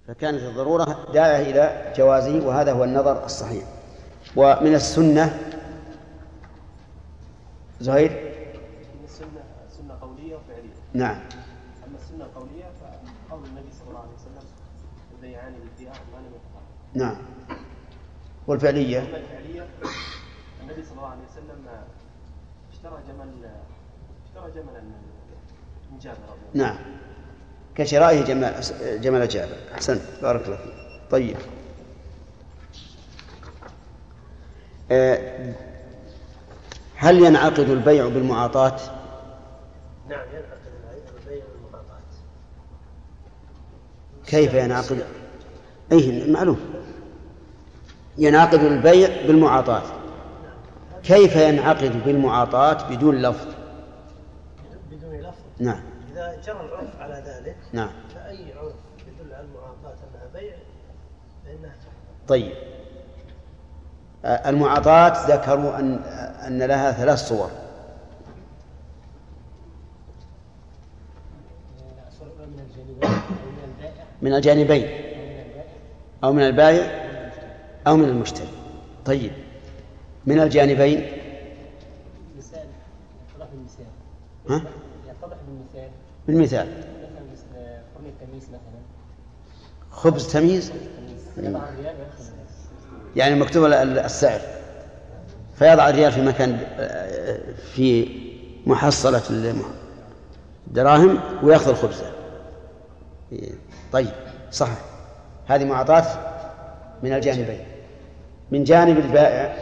فكانت الضرورة داعية إلى جوازه، وهذا هو النظر الصحيح. ومن السنة زهير من السنة سنة قولية وفعلية. نعم. أما السنة القولية فقول النبي صلى الله عليه وسلم البيعان بالخيار ما لم يتفرقا. نعم. والفعلية الفعلية النبي صلى الله عليه وسلم اشترى جملا من جابر رضي الله عنه. نعم، كشرائه جمل جابر. أحسنت، بارك الله فيك. طيب، هل ينعقد البيع بالمعاطاة؟ نعم، ينعقد البيع بالمعاطاة. كيف ينعقد؟ أي معلوم، ينعقد البيع بالمعاطاة. كيف ينعقد بالمعاطاة بدون لفظ؟ بدون لفظ؟ نعم. إذا جرى العرف على ذلك. نعم. فأي عرف يدل على المعاطاة أنها بيع فإنها تحرم. طيب، المعاطاة ذكروا أن لها 3 صور. من الجانبين، أو من البائع أو من المشتري. طيب، من الجانبين مثال يتضح بالمثال. ها؟ يتضح بالمثال. بالمثال مثلا مثل قرن التمييز مثلا. خبز تمييز، يعني مكتوب السعر فيضع الريال في مكان في محصلة الدراهم ويأخذ الخبزة. طيب، صح، هذه معاطاة من الجانبين. من جانب البائع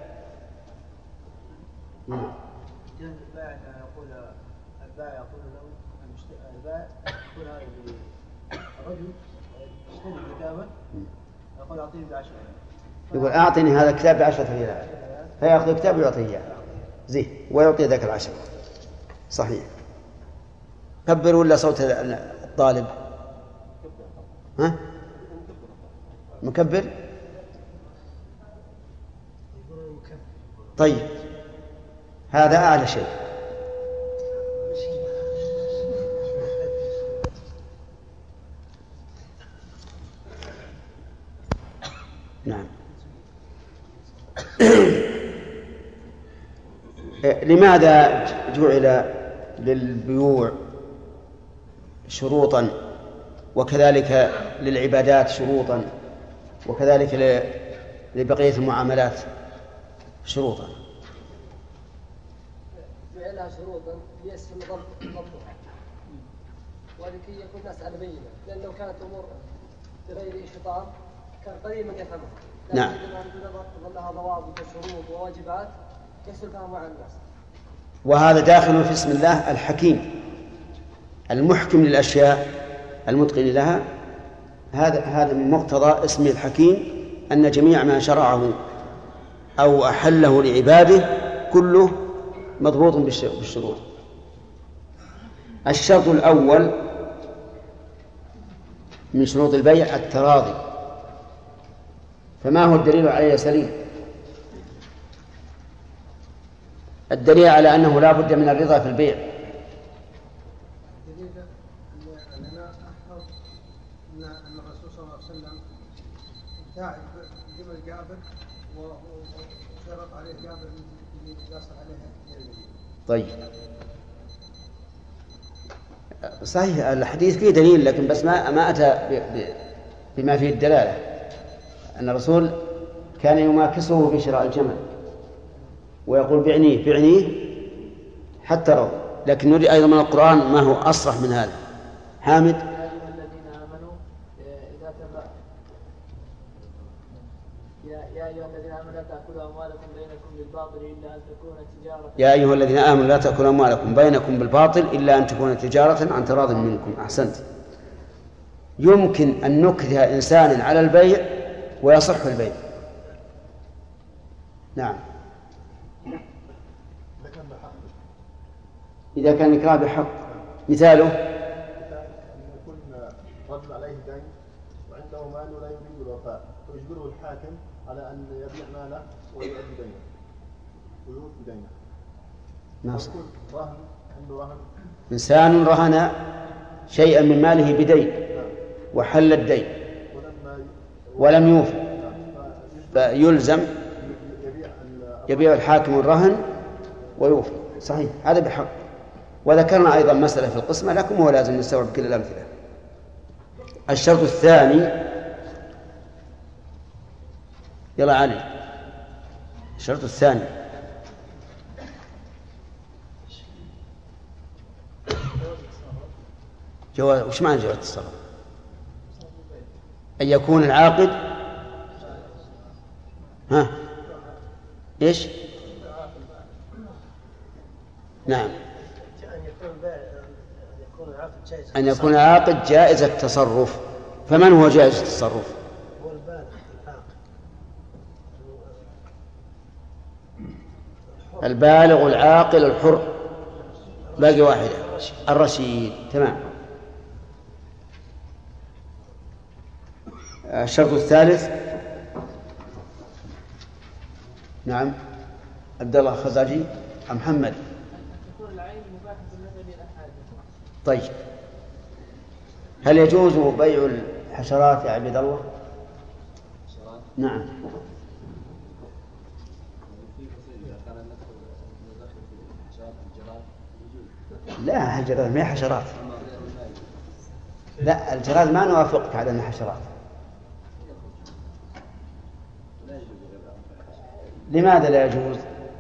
جانب البائع يقول البائع يقول له البائع يقول هذا الرجل يشتري كتابا يقول أعطيه ب10 ريال، يقول أعطني هذا الكتاب ب10 ريال، فيأخذ الكتاب ويعطيه إياه زين ويعطي ذاك 10. صحيح. كبر ولا صوت الطالب؟ ها؟ مكبر؟ طيب، هذا أعلى شيء. نعم. لماذا جعل للبيوع شروطا وكذلك للعبادات شروطا وكذلك لبقية المعاملات شروطا؟ جعلها شروطا ليسهل ضبطها ولكي يكون الناس على بينه، لأن لو كانت أمور بغير خطاب كان قليلا يفهمها. نعم. لكن لها ضوابط وشروط وواجبات يسهل فهمها على الناس. وهذا داخل في اسم الله الحكيم المحكم للأشياء المتقن لها. هذا من مقتضى اسم الحكيم أن جميع ما شرعه أو أحله لعباده كله مضبوط بالشروط. الشرط الأول من شروط البيع التراضي، فما هو الدليل عليه سليم؟ الدليل على أنه لا بد من الرضا في البيع. الدليل أننا أحفظ أن الرسول صلى الله عليه وسلم ابتاع جمل جابر وشرط عليه جابر اللي يقاس عليها. طيب، صحيح الحديث فيه دليل، لكن بس ما أتى بما فيه الدلالة. أن الرسول كان يماكسه في شراء الجمل ويقول بعنيه حتى رضى. لكن نريد أيضا من القرآن ما هو أصرح من هذا. حامد. يا أيها الذين آمنوا لا تأكلوا أموالكم بينكم بالباطل إلا أن تكون تجارة. يا أيها الذين آمنوا لا تأكلوا أموالكم بينكم بالباطل إلا أن تكون تجارة عن تراض منكم. أحسنت. يمكن أن نكره إنسانا على البيع ويصح البيع. نعم، إذا كان الإكراه بحق. مثاله أن يكون رجل عليه دين وعنده مال ولا يريد الوفاء فيجبره الحاكم على أن يبيع ماله ويؤدي دينه ويوفي دينه. ناصر. رهن، عنده رهن، إنسان رهن شيئا من ماله بدين وحل الدين ولم يوفي فيلزم يبيع الحاكم الرهن ويوفي. صحيح، هذا بحق. وذكرنا أيضا مسألة في القسمة، لكن هو لازم نستوعب كل الأمثلة. الشرط الثاني، يلا علي، الشرط الثاني وش معنى جواز التصرف؟ أن يكون العاقد إيش؟ نعم، أن يكون العاقد جائز التصرف. فمن هو جائز التصرف؟ هو البالغ العاقل، البالغ العاقل الحر، باقي واحدة، الرشيد. تمام. الشرط الثالث، نعم، عبد الله الخزاجي، محمد. طيب، هل يجوز بيع الحشرات يا عبد الله؟ نعم. لا، الجراد ما هي حشرات. لا، الجراد ما نوافقك على أنها حشرات. لماذا لا يجوز؟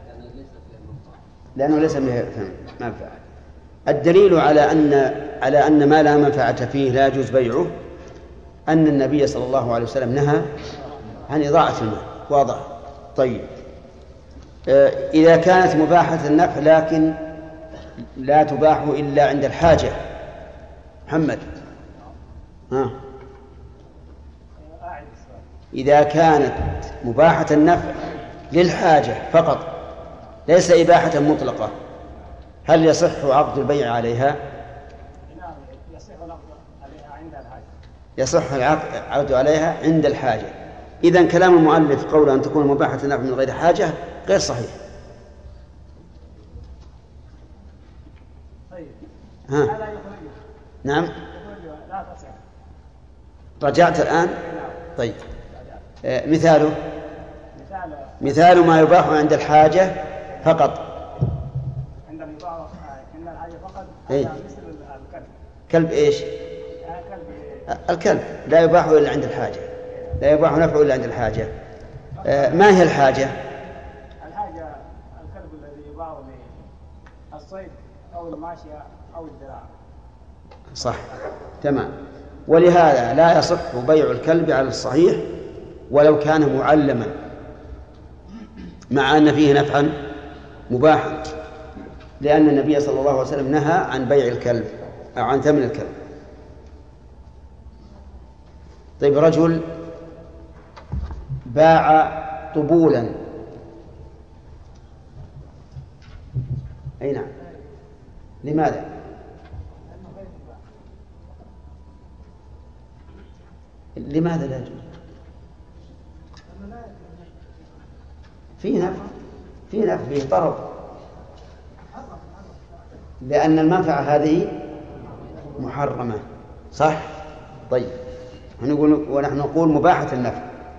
لأنه ليس فيه منفعة. الدليل على أن ما لا منفعة فيه لا يجوز بيعه أن النبي صلى الله عليه وسلم نهى عن إضاعة المال. واضح؟ طيب، إذا كانت مباحة النفع لكن لا تباح إلا عند الحاجة، محمد، إذا كانت مباحة النفع للحاجة فقط ليس إباحة مطلقة، هل يصح عقد البيع عليها؟ يصح العقد عليها عند الحاجة. إذن كلام المؤلف قول أن تكون مباحة النفع من غير حاجة غير صحيح. نعم، رجعت الآن. طيب، مثال ما يباح عند الحاجة فقط. عند الحاجة فقط. إيه؟ مثل الكلب. كلب إيش؟ الكلب لا يباح إلا عند الحاجة، لا يباح نفعه إلا عند الحاجة. ما هي الحاجة؟ الحاجة الكلب الذي يباع للصيد أو الماشية أو الزراعة. صح، تمام. ولهذا لا يصح بيع الكلب على الصحيح ولو كان معلما، مع أن فيه نفعا مباحا، لأن النبي صلى الله عليه وسلم نهى عن بيع الكلب أو عن ثمن الكلب. طيب، رجل باع طبولا، أي نعم، لماذا؟ لماذا لا يجوز؟ في نفع فيه طرف، لأن المنفعة هذه محرمة. صح؟ طيب، ونحن نقول مباحة النفع.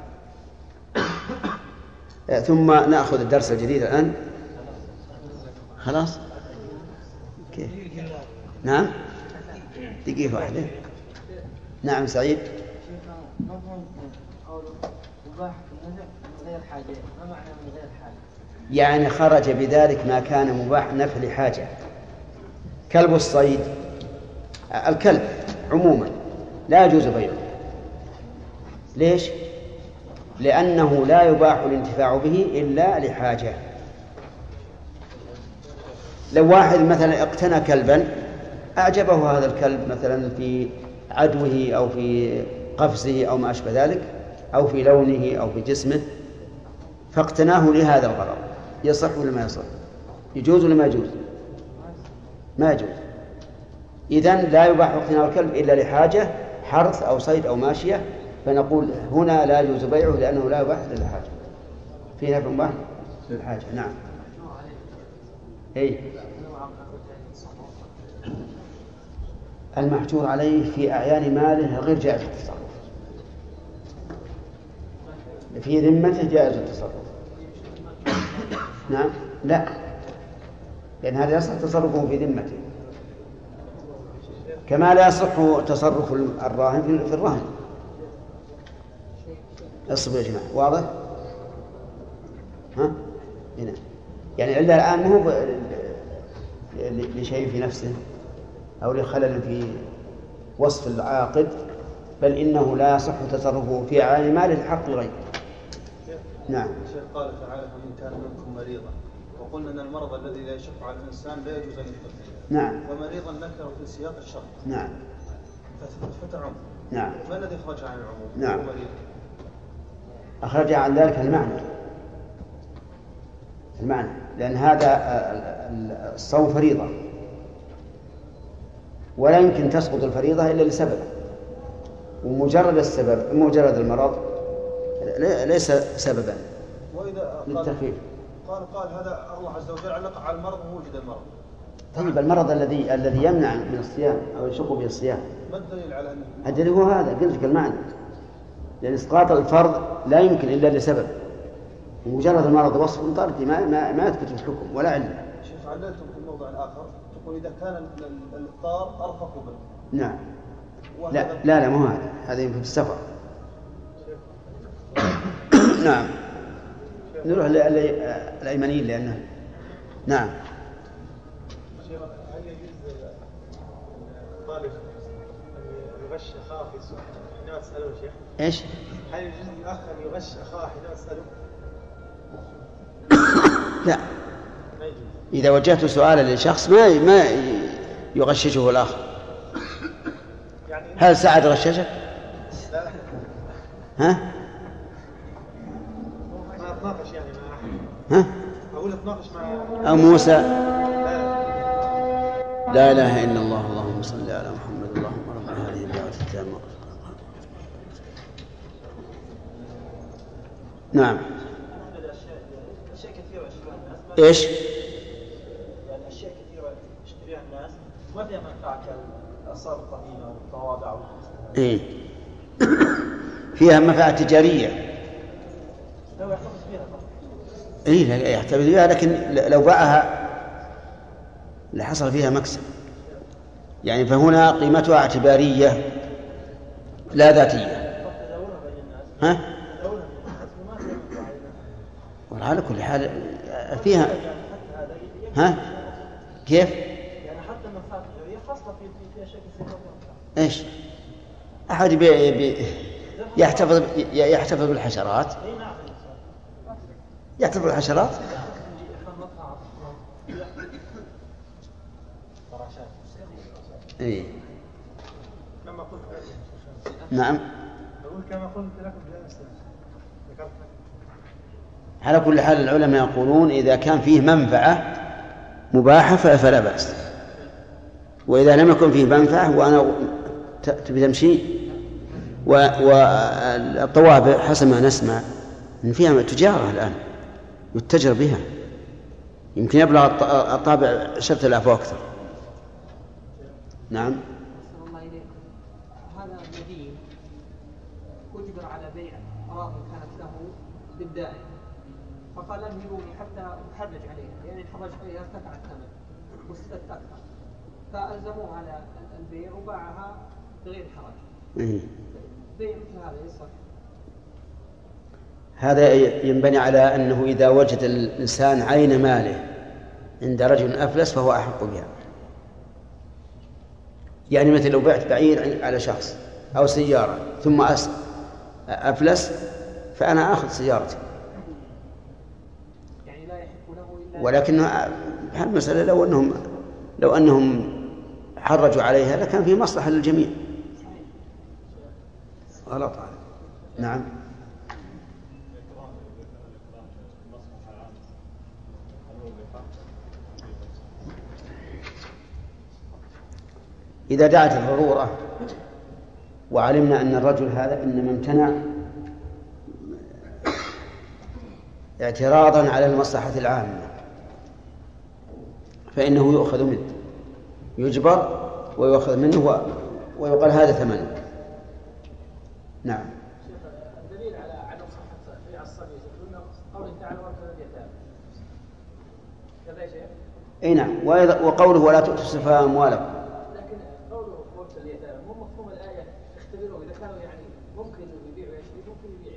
ثم نأخذ الدرس الجديد الآن. خلاص؟ كيف؟ نعم، دقيقة واحدة. نعم سعيد. يعني خرج بذلك ما كان مباح نفع لحاجة. كلب الصيد، الكلب عموما لا يجوز بيعه. ليش؟ لأنه لا يباح الانتفاع به إلا لحاجة. لو واحد مثلا اقتنى كلبا أعجبه هذا الكلب مثلا في عدوه أو في قفزه أو ما أشبه ذلك، أو في لونه أو في جسمه، فاقتناه لهذا الغرض، يصح ولا ما يصح؟ يجوز ولا ما يجوز؟ ما يجوز. إذن لا يباح اقتناء الكلب إلا لحاجة، حرث أو صيد أو ماشية، فنقول هنا لا يجوز بيعه لأنه لا يباح إلا لحاجة. في نفع مباح للحاجة. نعم. أي المحجور عليه في أعيان ماله غير جائز التصرف. في ذمته جائز التصرف. نعم لا، لأن هذا يصح تصرفه في ذمته كما لا يصح تصرف الراهن في الرهن. اصبروا يا جماعة، واضح؟ ها؟ هنا يعني العلة الآن مو لشيء في نفسه أو لخلل في وصف العاقد، بل إنه لا يصح تصرفه في أعيان ماله لحق غيره. نعم. الشيخ قال تعالى: وإن كان منكم مريضا، وقلنا أن المرض الذي لا يشق على الإنسان لا يجوز أن يفطر. نعم. ومريضا نكره في سياق الشرط. نعم. فتعم. نعم. ما الذي خرج عن العموم؟ نعم. مريض. أخرج عن ذلك المعنى، لأن هذا الصوم فريضة، ولا يمكن تسقط الفريضة إلا لسبب، ومجرد السبب مجرد المرض ليس سببا للتخفيف. قال هذا الله عز وجل علق على المرض ووجد المرض. طيب المرض الذي يمنع من الصيام أو يشق به الصيام، ما الدليل على أنه؟ الدليل هو هذا، قلت لك المعنى، لأن إسقاط الفرض لا يمكن إلا لسبب، ومجرد المرض وصف طردي ما يثبت الحكم ولا علة. شوف عللتم في الموضوع الآخر تقول إذا كان الإفطار أرفق به. نعم. لا مو هذا يمكن في السفر. نعم. نروح للأيمنيين لأنه نعم. شيخ، هل يجوز طالب أن يغش أخاه في السؤال حينما تسأله شيخ؟ إيش؟ هل يجوز للأخ أن يغش أخاه حينما تسأله؟ لا. إذا وجهت سؤالا لشخص ما يغششه الآخر. هل سعد غششك؟ لا. ها؟ ما أتناقش يعني مع أحد. ها؟ أقول أتناقش مع أو موسى. لا إله إلا الله، اللهم صل على محمد، اللهم رب هذه الدعوة التامة. نعم. أشياء كثيرة إيش؟ يعني أشياء كثيرة يشتريها الناس ما فيها منفعة كالأصابع الطمينة والطوابع. إيه. فيها منفعة تجارية. لو يحتفظ فيها طبعا. إيه يحتفظ بها، لكن لو باعها لحصل فيها مكسب. يعني فهنا قيمتها اعتبارية لا ذاتية. ها؟ وعلى كل حال فيها. ها؟ كيف؟ يعني حتى المنفعة التجارية خاصة في أشياء كثيرة. إيش؟ أحد يحتفظ بالحشرات. يحتفظ بالحشرات. إيه. نعم. أقول كما قلت لكم ذكرت. على كل حال العلماء يقولون إذا كان فيه منفعة مباحة فلا بأس، وإذا لم يكن فيه منفعة وأنا تبي تمشي والطوابع حسب ما نسمع إن فيها تجارة الآن يتجر بها، يمكن يبلغ الطابع 10,000 وأكثر. نعم. أحسن الله إليكم. هذا الذي أجبر على بيع أراضي كانت له بالدائم، فقال انهبوني حتى أحرج عليها، يعني الحرج عليها ارتفع الثمن واستفدت أكثر، فألزموه على البيع وباعها بغير حرج. بيع مثل هذا يصح؟ هذا ينبني على أنه إذا وجد الإنسان عين ماله عند رجل أفلس فهو أحق بها. يعني مثل لو بعت بعير على شخص أو سيارة ثم أفلس فأنا أخذ سيارتي. يعني لا يحق له إلا. ولكن المسألة لو أنهم حرجوا عليها لكان في مصلحة للجميع. غلط. نعم. إذا دعت الضرورة وعلمنا أن الرجل هذا إنما امتنع اعتراضا على المصلحة العامة فإنه يؤخذ منه، يجبر ويؤخذ منه ويقال هذا ثمنه. نعم. الدليل على عدم صحة الصبي قلنا قوله تعالى وابتلوا اليتامى كذا يا شيخ. اي نعم، وقوله ولا تؤتوا السفهاء اموالكم. لكن قوله وابتلوا اليتامى مو مفهوم الايه اختبروا اذا كانوا يعني ممكن يبيع ويشتري ممكن يبيع.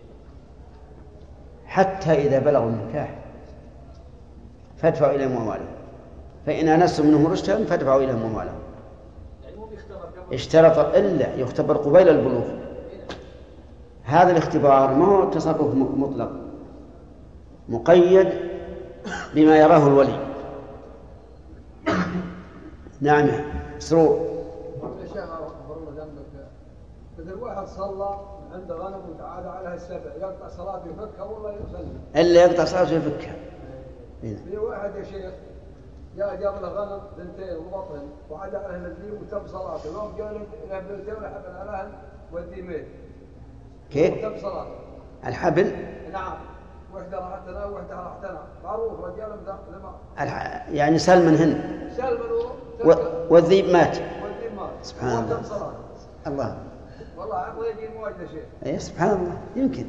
حتى اذا بلغوا النكاح فادفعوا اليهم اموالهم، فان انستم منهم رشدا فادفعوا اليهم اموالهم. يعني مو بيختبر قبل. اشترط الا يختبر قبيل البلوغ. هذا الاختبار ما هو تصرف مطلق، مقيد بما يراه الولي. نعم سرور. يا شيخ أخبرنا جنبك إذا الواحد صلى عنده غنم وتعاد عليها السبع يقطع صلاته يفكها ولا يصلي؟ إلا يقطع صلاته يفكها. في واحد يا شيخ جاب له غنم بنتين وبطن وعاد عليها الذي وتب صلاته يوم قال له بنتين وحبل عليها ودي ميت. كيف؟ وتب صلاته. الحبل؟ نعم. واحدة راحتنا وواحدة راحتنا معروف رجال يعني سلمنهن والذيب مات. سبحان الله. الله. والله عقله يجي مواجهة شيء. اي سبحان الله يمكن.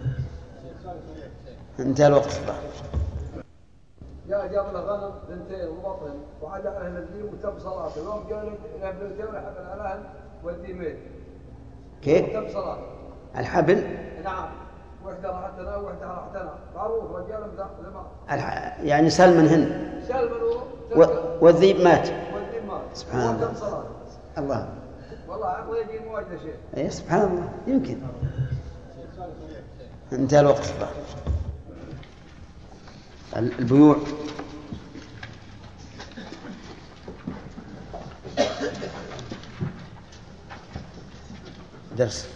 انتهى الوقت صباح. جاب له غنم بنتين وبطن وعاد عليها الذيب وتب صلاته يوم قال له بنتين وحبل عليها ودي ميت. كيف؟ وتب صلاته. الحبل؟ نعم. واحدة راحتنا وواحدة راحتنا معروف رجال يعني سلمنهن والذيب مات. سبحان الله. الله. والله عقله يجي مواجهة شيء. اي سبحان الله يمكن. انتهى الوقت صباح. البيوع. درس.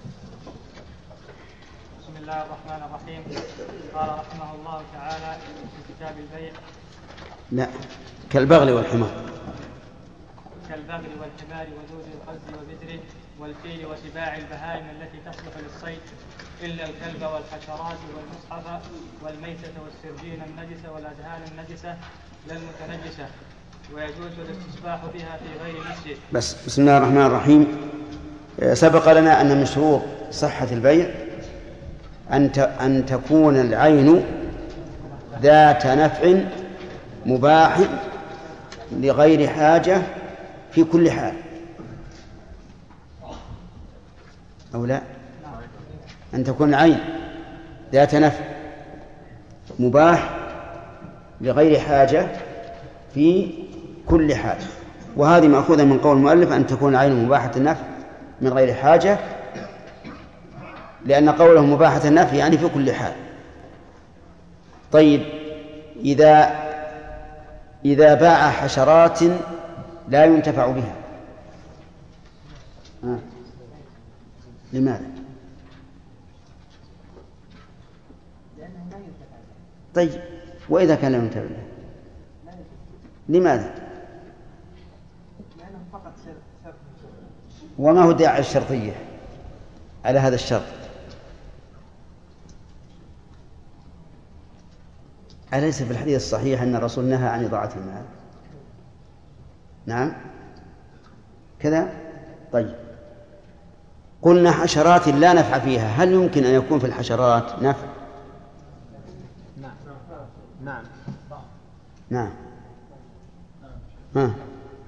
بسم الله الرحمن الرحيم. قال رحمه الله تعالى في كتاب البيع. لا كالبغل والحمار. كالبغل والحمار وذود القز وبدره والفيل وسباع البهائم التي تصلح للصيد إلا الكلب والحشرات والمصحف والميتة والسرجين النجسة والأدهان النجسة لا المتنجسة ويجوز الاستصباح بها في غير مسجد. بسم الله الرحمن الرحيم. سبق لنا أن من شروط صحة البيع أن تكون العين ذات نفع مباح لغير حاجة في كل حال أو لا؟ أن تكون العين ذات نفع مباح لغير حاجة في كل حال، وهذه مأخوذة من قول المؤلف أن تكون العين مباحة النفع من غير حاجة، لأن قوله مباحة النفع يعني في كل حال. طيب إذا باع حشرات لا ينتفع بها لماذا؟ طيب وإذا كان لا ينتفع بها لماذا؟ وما هو داعي الشرطية على هذا الشرط؟ أليس في الحديث الصحيح أن الرسول نهى عن إضاعة المال؟ نعم كذا. طيب قلنا حشرات لا نفع فيها، هل يمكن أن يكون في الحشرات نفع؟ نعم نعم. ها.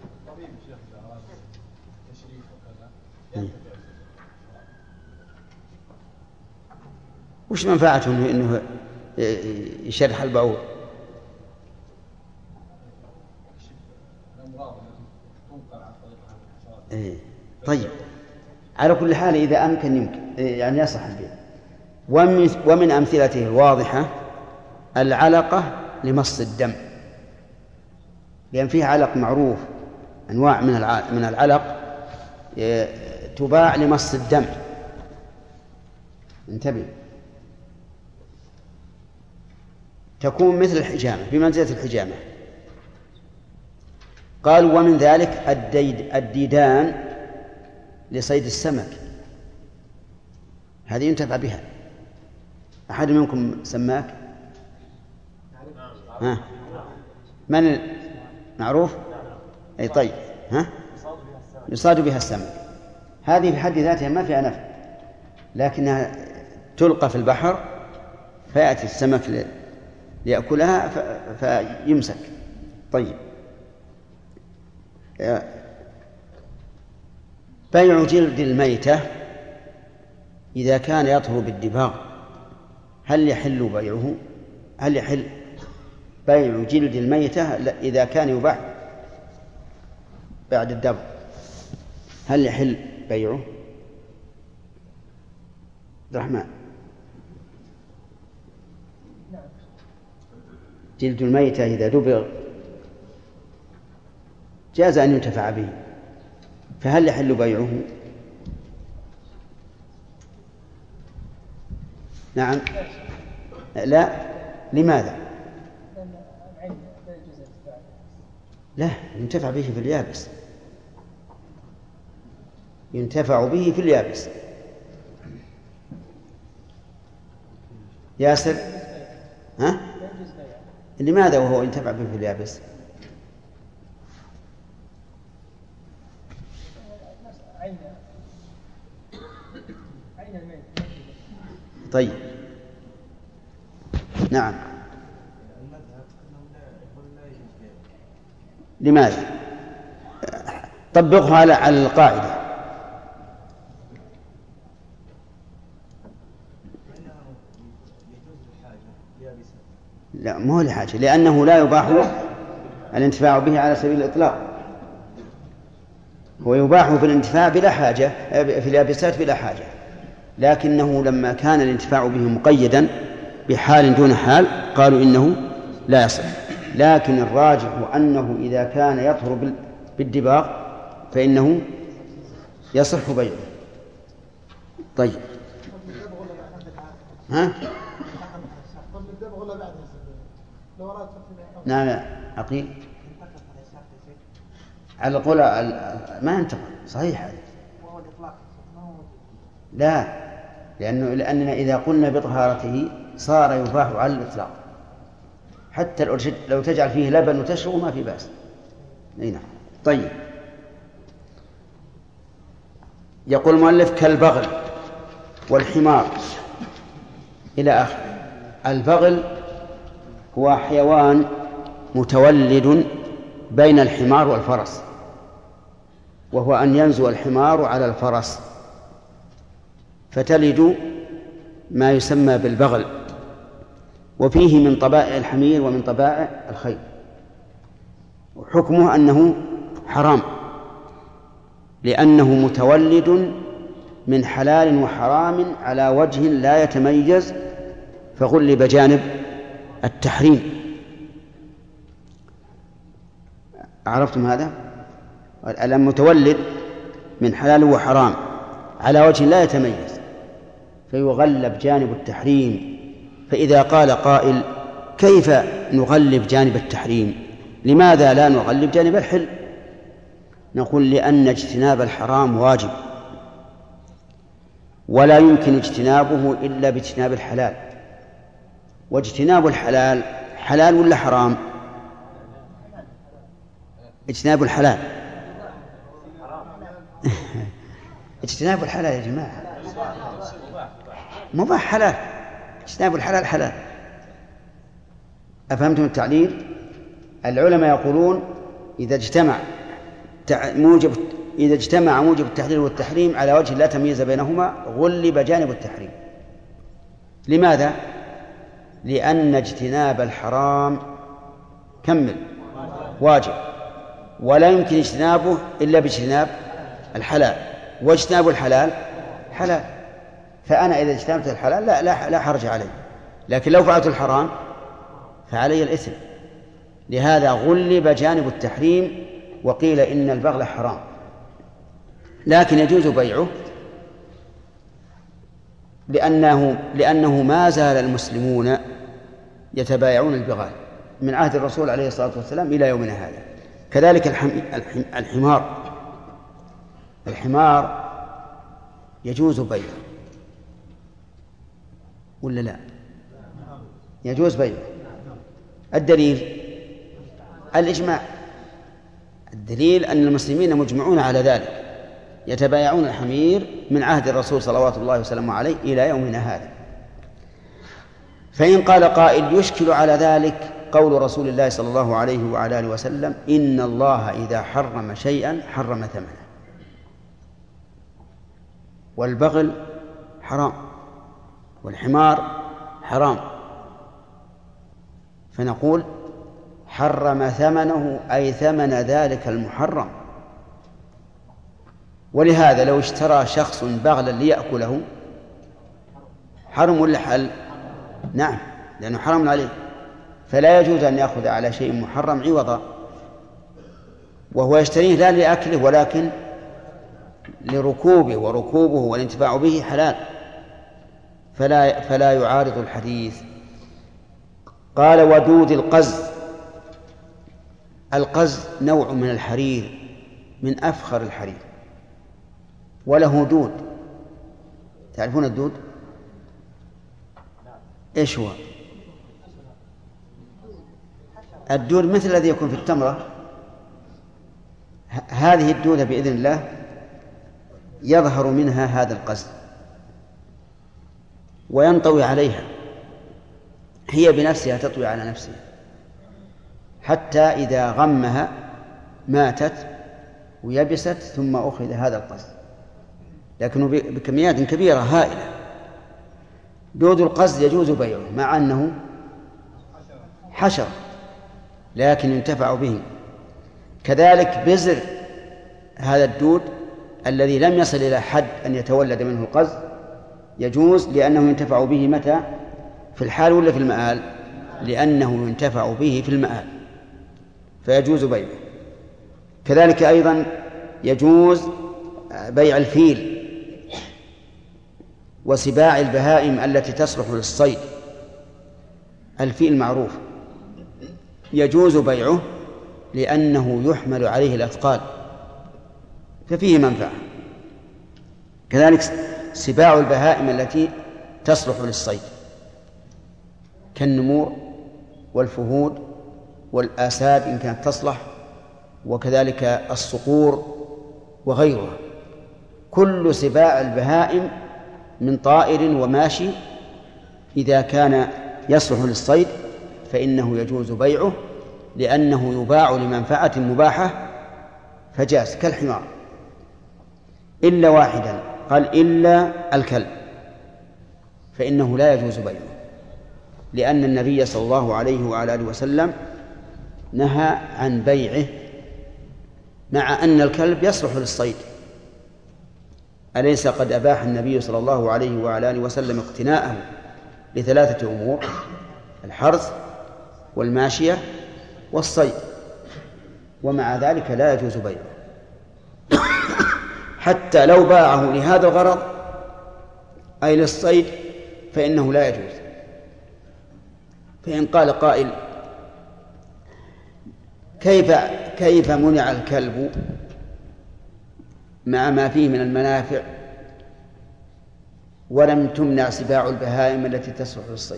وش منفعته إنه يشرح البعوض؟ طيب على كل حال إذا أمكن يمكن يعني يصح البيع. ومن أمثلته الواضحة العلقة لمص الدم، لأن فيه علق معروف أنواع من العلق تباع لمص الدم. انتبه، تكون مثل الحجامة بمنزلة الحجامة. قال ومن ذلك الديدان لصيد السمك، هذه ينتفع بها. أحد منكم سماك؟ ها؟ من معروف؟ أي طيب ها؟ يصاد بها السمك، هذه في حد ذاتها ما فيها نفع، لكنها تلقى في البحر فيأتي السمك ليأكلها فيمسك. طيب، بيع جلد الميتة إذا كان يطهر بالدباغ هل يحل بيعه؟ هل يحل بيع جلد الميتة إذا كان يباع بعد الدبغ؟ هل يحل بيعه؟ عبد الرحمن. جلد الميتة إذا دبغ جاز أن ينتفع به، فهل يحل بيعه؟ نعم. لا، لماذا؟ لا، ينتفع به في اليابس، ينتفع به في اليابس. ياسر، ها؟ لماذا وهو ينتفع به في اليابس؟ طيب، نعم. لماذا؟ طبقها على القاعدة. لا، مو لحاجة، لأنه لا يباح الانتفاع به على سبيل الإطلاق، هو يباح في الانتفاع بلا حاجة، في اليابسات بلا حاجة، لكنه لما كان الانتفاع به مقيدا بحال دون حال قالوا إنه لا يصح. لكن الراجح أنه إذا كان يطهر بالدباغ فإنه يصح بيعه. طيب، ها؟ نعم عقيل. على القول ما ينتقل، صحيح هذا. لا، لأننا إذا قلنا بطهارته صار يباح على الإطلاق، حتى لو تجعل فيه لبن وتشرب ما في بأس. نعم. طيب، يقول المؤلف كالبغل والحمار إلى آخر. البغل هو حيوان متولد بين الحمار والفرس، وهو أن ينزو الحمار على الفرس فتلد ما يسمى بالبغل، وفيه من طبائع الحمير ومن طبائع الخيل، وحكمه أنه حرام لأنه متولد من حلال وحرام على وجه لا يتميز، فغلب جانب التحريم. عرفتم هذا؟ المتولد من حلال وحرام على وجه لا يتميز فيغلب جانب التحريم. فإذا قال قائل كيف نغلب جانب التحريم؟ لماذا لا نغلب جانب الحل؟ نقول لأن اجتناب الحرام واجب، ولا يمكن اجتنابه إلا باجتناب الحلال، واجتناب الحلال حلال ولا حرام؟ اجتناب الحلال اجتناب الحلال يا جماعة، مباح حلال، اجتناب الحلال حلال. أفهمتم التعليل؟ العلماء يقولون إذا اجتمع موجب التحليل والتحريم على وجه لا تمييز بينهما غلب جانب التحريم. لماذا؟ لأن اجتناب الحرام واجب، ولا يمكن اجتنابه إلا باجتناب الحلال، واجتناب الحلال حلال. فأنا إذا اجتنبت الحلال لا حرج علي، لكن لو فعلت الحرام فعلي الإثم. لهذا غلب جانب التحريم وقيل إن البغل حرام، لكن يجوز بيعه لأنه ما زال المسلمون يتبايعون البغال من عهد الرسول عليه الصلاة والسلام إلى يومنا هذا. كذلك الحمار يجوز بيعه ولا لا؟ يجوز بيعه. الدليل الإجماع، الدليل أن المسلمين مجمعون على ذلك، يتبايعون الحمير من عهد الرسول صلوات الله وسلامه عليه إلى يومنا هذا. فإن قال قائل يشكل على ذلك قول رسول الله صلى الله عليه وعلى آله وسلم إن الله إذا حرم شيئا حرم ثمنه، والبغل حرام والحمار حرام، فنقول حرم ثمنه أي ثمن ذلك المحرم. ولهذا لو اشترى شخص بغلا ليأكله حرم ولا حل؟ نعم، لأنه حرم عليه، فلا يجوز أن يأخذ على شيء محرم عوضا، وهو يشتريه لا لأكله ولكن لركوبه، وركوبه والانتفاع به حلال، فلا يعارض الحديث. قال ودود القز. القز نوع من الحرير، من أفخر الحرير، وله دود. تعرفون الدود؟ إيش هو؟ الدود مثل الذي يكون في التمرة. هذه الدودة بإذن الله يظهر منها هذا القز وينطوي عليها، هي بنفسها تطوي على نفسها حتى إذا غمها ماتت ويبست، ثم أخذ هذا القز، لكنه بكميات كبيرة هائلة. دود القز يجوز بيعه مع أنه حشر لكن ينتفع به. كذلك بزر هذا الدود الذي لم يصل إلى حد أن يتولد منه القز يجوز، لأنه ينتفع به متى؟ في الحال ولا في المآل؟ لأنه ينتفع به في المآل فيجوز بيعه. كذلك أيضا يجوز بيع الفيل وسباع البهائم التي تصلح للصيد. الفيل معروف يجوز بيعه لأنه يحمل عليه الأثقال ففيه منفعة. كذلك سباع البهائم التي تصلح للصيد كالنمور والفهود والآساد إن كانت تصلح، وكذلك الصقور وغيرها. كل سباع البهائم من طائر وماشي إذا كان يصلح للصيد فإنه يجوز بيعه لأنه يباع لمنفعة مباحة فجاز، كالحمار، إلا واحدا قال إلا الكلب فإنه لا يجوز بيعه، لأن النبي صلى الله عليه وعلى آله وسلم نهى عن بيعه مع أن الكلب يصلح للصيد. أليس قد أباح النبي صلى الله عليه وعلى آله وسلم اقتناءه لثلاثة أمور: الحرث والماشية والصيد، ومع ذلك لا يجوز بيعه حتى لو باعه لهذا الغرض أي للصيد فإنه لا يجوز. فإن قال قائل كيف منع الكلب مع ما فيه من المنافع ولم تمنع سباع البهائم التي تصلح للصيد؟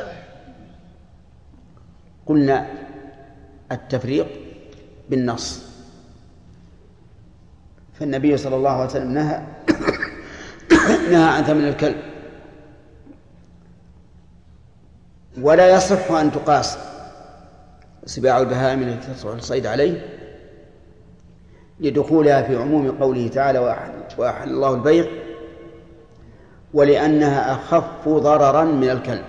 قلنا التفريق بالنص، فالنبي صلى الله عليه وسلم نهى عن ثمن الكلب، ولا يصح أن تقاس سباع البهائم التي تصلح للصيد عليه لدخولها في عموم قوله تعالى وأحل الله البيع، ولأنها أخف ضررا من الكلب،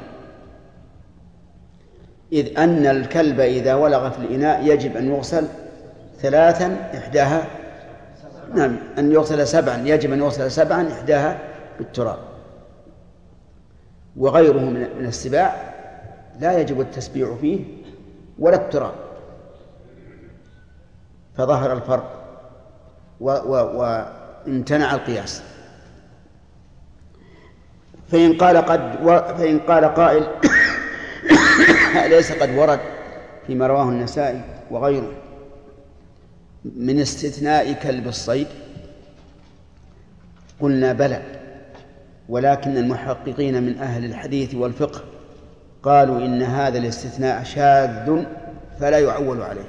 إذ أن الكلب إذا ولغ في الإناء يجب أن يغسل ثلاثا إحداها أن يغسل سبعا، يجب أن يغسل سبعا إحداها بالتراب، وغيره من السباع لا يجب التسبيع فيه ولا التراب، فظهر الفرق وامتنع القياس. فإن قال قائل أليس قد ورد فيما رواه النسائي وغيره من استثناء كلب الصيد؟ قلنا بلى، ولكن المحققين من أهل الحديث والفقه قالوا إن هذا الاستثناء شاذ فلا يعول عليه.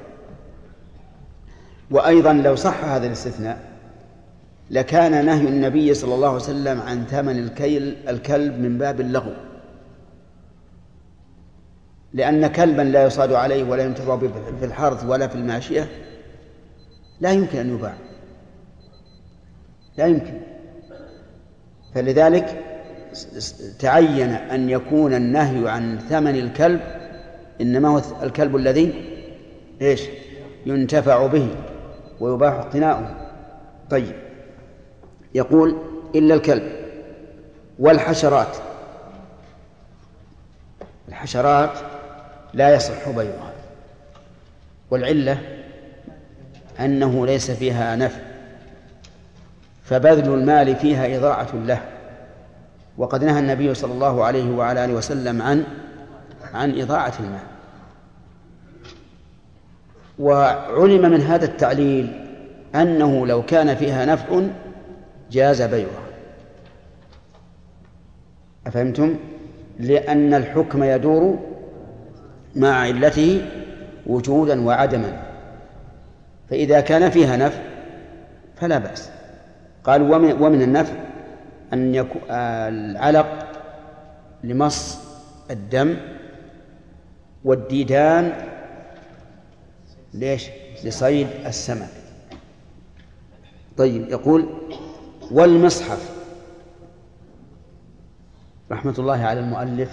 وأيضا لو صح هذا الاستثناء لكان نهي النبي صلى الله عليه وسلم عن ثمن الكلب من باب اللغو، لأن كلبا لا يصاد عليه ولا ينتفع به في الحرث ولا في الماشية لا يمكن أن يباع، لا يمكن. فلذلك تعين أن يكون النهي عن ثمن الكلب إنما هو الكلب الذي ينتفع به ويباح اقتناؤه. طيب، يقول إلا الكلب والحشرات. الحشرات لا يصح بيعها، والعلة أنه ليس فيها نفع، فبذل المال فيها إضاعة له، وقد نهى النبي صلى الله عليه وعلى آله وسلم عن إضاعة المال. وعلم من هذا التعليل أنه لو كان فيها نفع جاز بيعها. أفهمتم؟ لأن الحكم يدور مع علته وجودا وعدما، فإذا كان فيها نفع فلا بأس. قال ومن النفع أن يكون العلق لمص الدم، والديدان لصيد السمك. طيب، يقول والمصحف. رحمة الله على المؤلف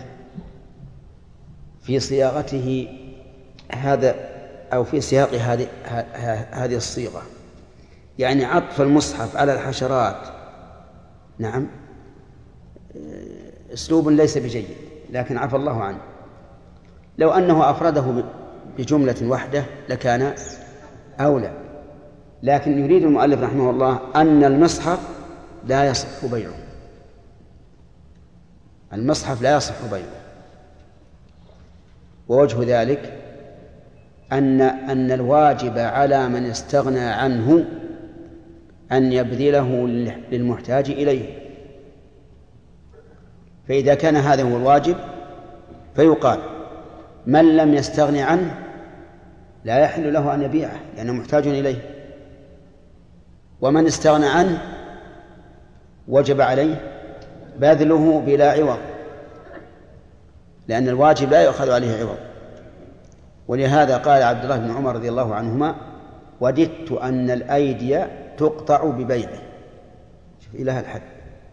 في صياغته هذا أو في سياق هذه الصيغة، يعني عطف المصحف على الحشرات، نعم، أسلوب ليس بجيد، لكن عفى الله عنه. لو أنه أفرده بجملة واحدة لكان أولى، لكن يريد المؤلف رحمه الله أن المصحف لا يصح بيعه، المصحف لا يصح بيعه. ووجه ذلك أن الواجب على من استغنى عنه أن يبذله للمحتاج إليه، فإذا كان هذا هو الواجب فيقال من لم يستغن عنه لا يحل له أن يبيعه لأنه محتاج إليه، ومن استغنى عنه وجب عليه بذله بلا عوض، لأن الواجب لا يؤخذ عليه عوض. ولهذا قال عبد الله بن عمر رضي الله عنهما وددت أن الأيدي تقطع ببيعه، شوف إلى الحد،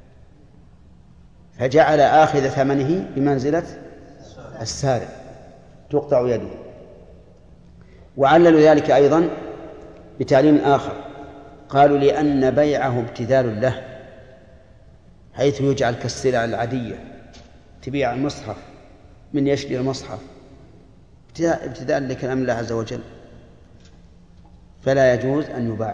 فجعل آخذ ثمنه بمنزلة السارق، تقطع يده. وعللوا ذلك أيضا بتعليم آخر، قالوا لأن بيعه ابتذال له، حيث يجعل كالسلع العادية، تبيع المصحف من يشتري المصحف ابتذال لكلام الله عز وجل، فلا يجوز أن يباع.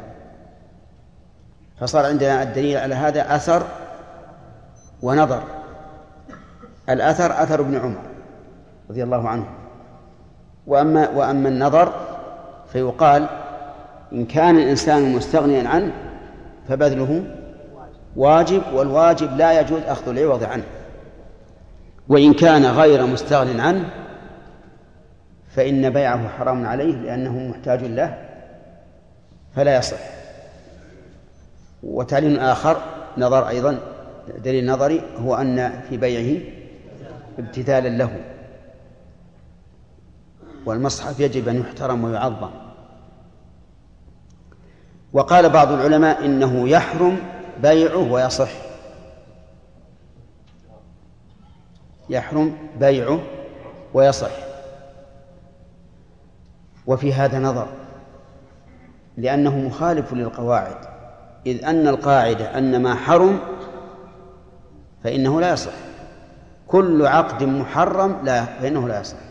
فصار عندنا الدليل على هذا أثر ونظر. الأثر أثر ابن عمر رضي الله عنه، وأما النظر فيقال إن كان الإنسان مستغنيا عنه فبذله واجب، والواجب لا يجوز أخذ العوض عنه. وإن كان غير مستغن عنه فإن بيعه حرام عليه لأنه محتاج له فلا يصح. وتعليل آخر نظر أيضا، دليل نظري، هو أن في بيعه ابتذالا له، والمصحف يجب أن يحترم ويعظم. وقال بعض العلماء إنه يحرم بيعه ويصح، يحرم بيعه ويصح. وفي هذا نظر، لأنه مخالف للقواعد، إذ أن القاعدة أن ما حرم فإنه لا يصح، كل عقد محرم فإنه لا يصح.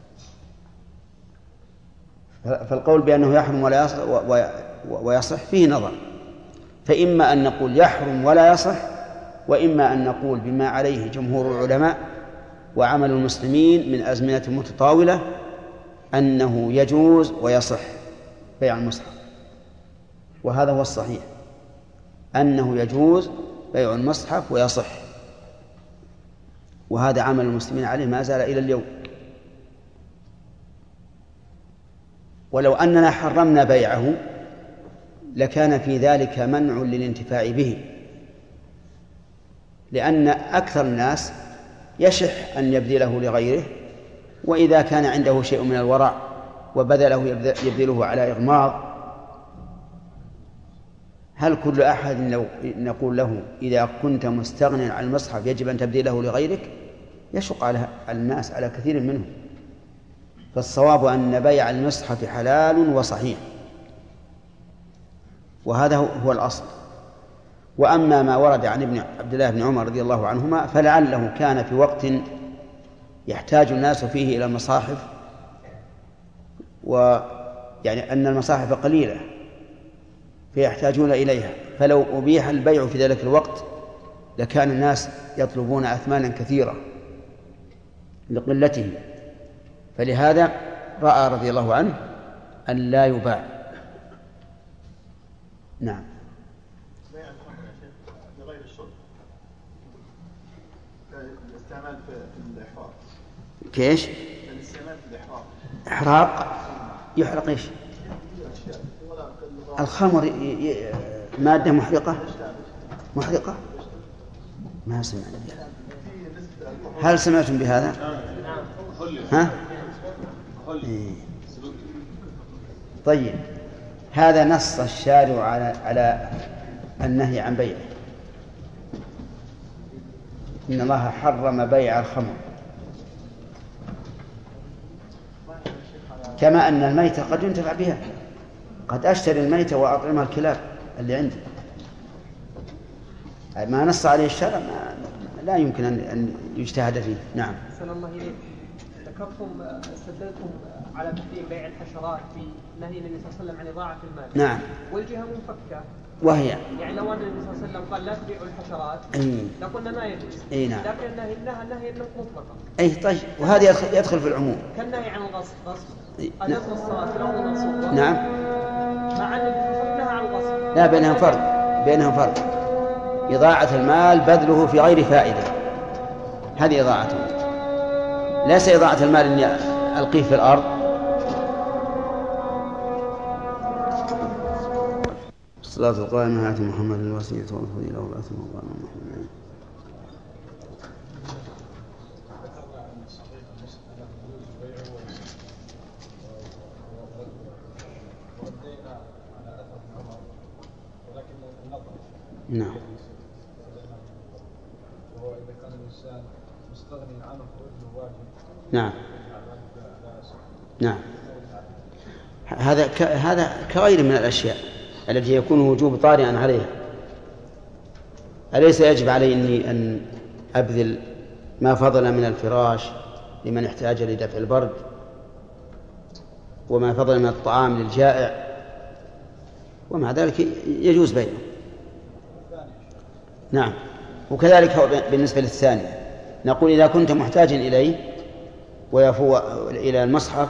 فالقول بأنه يحرم ويصح فيه نظر، فإما أن نقول يحرم ولا يصح، وإما أن نقول بما عليه جمهور العلماء وعمل المسلمين من أزمنة متطاولة أنه يجوز ويصح بيع المصحف. وهذا هو الصحيح، أنه يجوز بيع المصحف ويصح، وهذا عمل المسلمين عليه ما زال إلى اليوم. ولو أننا حرمنا بيعه لكان في ذلك منع للانتفاع به، لأن أكثر الناس يشح أن يبذله لغيره وإذا كان عنده شيء من الورع وبذله يبذله على إغماض، هل كل أحد لو نقول له إذا كنت مستغنيا عن المصحف يجب أن تبذله لغيرك؟ يشق على الناس على كثير منهم. فالصواب أن بيع المصحف حلال وصحيح، وهذا هو الأصل. وأما ما ورد عن ابن عبد الله بن عمر رضي الله عنهما فلعله كان في وقت يحتاج الناس فيه إلى المصاحف، ويعني أن المصاحف قليلة فيحتاجون إليها، فلو أبيح البيع في ذلك الوقت لكان الناس يطلبون أثمانا كثيرة لقلته، فلهذا رأى رضي الله عنه أن لا يباع. نعم. بيع الخمر يا شيخ لغير الشرب كالاستعمال في الإحراق. كيش؟ الاستعمال في الإحراق. إحراق يحرق إيش؟ الخمر مادة محرقة؟ محرقة؟ ما سمعنا بهذا. هل سمعتم بهذا؟ ها؟ إيه. طيب، هذا نص الشارع على النهي عن بيعه. إن الله حرم بيع الخمر، كما أن الميتة قد ينتفع بها. قد أشتري الميتة وأطعمها الكلاب اللي عندي، ما نص عليه الشرع لا يمكن أن يجتهد فيه. نعم. أحسن الله إليك. ذكرتم استدلتم على تحريم بيع الحشرات في نهي النبي صلى الله عليه وسلم عن إضاعة المال. نعم. والجهة منفكة، وهي يعني لو أن النبي صلى الله عليه وسلم قال لا تبيعوا الحشرات لقلنا ما يجوز. نعم. لكن النهي مطلقا. طيب، وهذا يدخل في العموم. كالنهي عن الغصب، أجاز الصلاة في الأرض المنصوبة. نعم. مع أن نهى عن الغصب. لا، بينهم فرق. إضاعة المال بذله في غير فائدة، هذه إضاعته، ليس إضاعة المال أن ألقيه في الأرض. الصلاة القائمة آت محمد الوسيلة والفضيلة وبعثه مقاما محمودا. نعم. وإذا كان الإنسان مستغني عنه فوجه واجب. نعم. نعم. هذا كغير من الأشياء التي يكون وجوب طارئا عليها. أليس يجب علي أني أن أبذل ما فضل من الفراش لمن احتاج لدفع البرد، وما فضل من الطعام للجائع، ومع ذلك يجوز بينه. نعم. وكذلك بالنسبة للثانية نقول إذا كنت محتاجا إليه إلى المصحف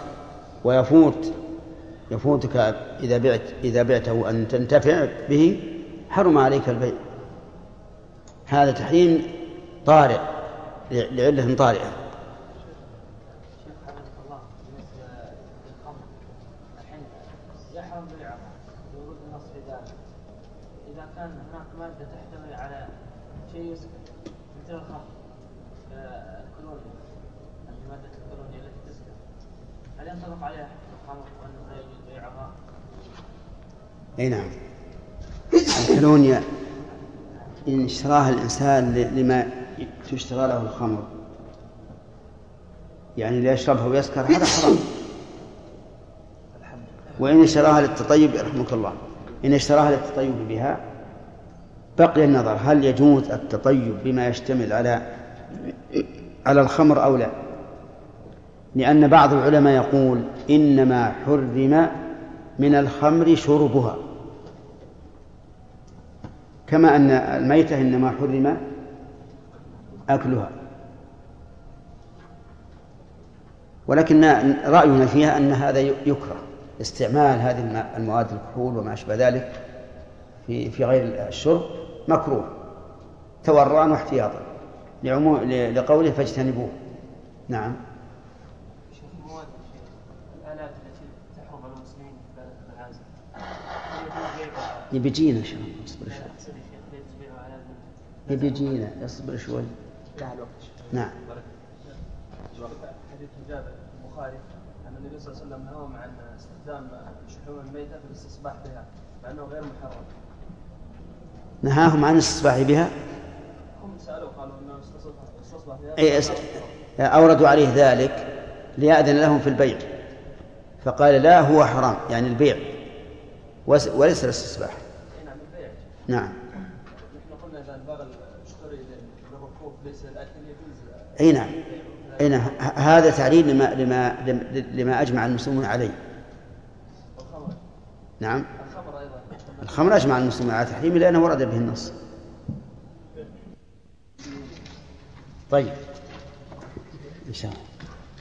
يفوتك إذا بعته أن تنتفع به، حرم عليك البيع. هذا تحريم طارئ لعلة طارئة. يحرم بيعها بورود النص في ذلك إذا كان هناك مادة تحتوي على شيء يسكر مثل الخمر كالكولونيا، مادة الكولونيا التي تسكر، هل ينطبق عليها الخمر وأنه لا يجوز بيعها؟ أي نعم. الكولونيا إن اشتراها الإنسان لما تشترى له الخمر، يعني ليشربها ويسكر، هذا حرام. وإن اشتراها للتطيب رحمك الله، إن اشتراها للتطيب بها بقي النظر هل يجوز التطيب بما يشتمل على الخمر أو لا، لأن بعض العلماء يقول إنما حرم من الخمر شربها، كما أن الميتة إنما حرم أكلها. ولكن رأينا فيها أن هذا يكره، استعمال هذه المواد الكحول وما أشبه ذلك في غير الشرب مكروه تورعا واحتياطا لقوله فاجتنبوه. نعم. الآلات التي تحرم المسلمين في المعازف يبيجينا إن شاء الله، اصبر شوي. يبيجينا، اصبر شوي. نعم. حديث جابر البخاري أن النبي صلى الله عليه وسلم نهاهم عن استخدام شحوم الميتة في الاستصباح بها مع أنه غير محرم. نهاهم عن الاستصباح بها. هم سألوا قالوا أنه استصبح بها. أوردوا عليه ذلك ليأذن لهم في البيع، فقال لا هو حرام يعني البيع وليس الاستصباح. نعم البيع. نعم. نحن قلنا إذا البغل اشتري للركوب ليس الأكل يجوز. أي نعم. أي نعم. هذا تعليل لما أجمع المسلمون عليه. الخمر. نعم. الخمر أيضا. الخمر أجمع المسلمون على تحريمه لأنه ورد به النص. طيب إن شاء الله.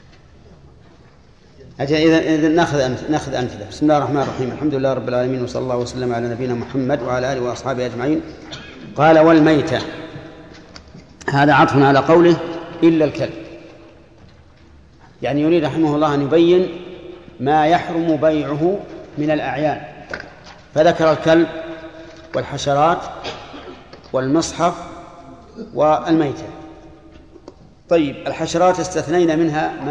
إذا نأخذ أمثلة. بسم الله الرحمن الرحيم. الحمد لله رب العالمين وصلى الله وسلم على نبينا محمد وعلى آله وأصحابه أجمعين. قال والميتة، هذا عطف على قوله إلا الكلب، يعني يريد رحمه الله أن يبين ما يحرم بيعه من الأعيان، فذكر الكلب والحشرات والمصحف والميتة. طيب الحشرات استثنينا منها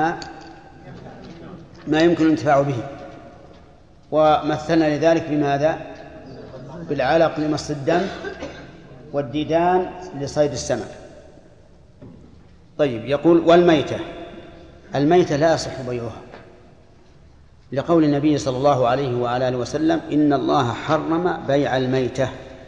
ما يمكن الانتفاع به، ومثلنا لذلك بماذا؟ بالعلق لمص الدم والديدان لصيد السمك. طيب يقول والميتة، الميتة لا يصح بيعها لقول النبي صلى الله عليه وعلى آله وسلم إن الله حرم بيع الميتة.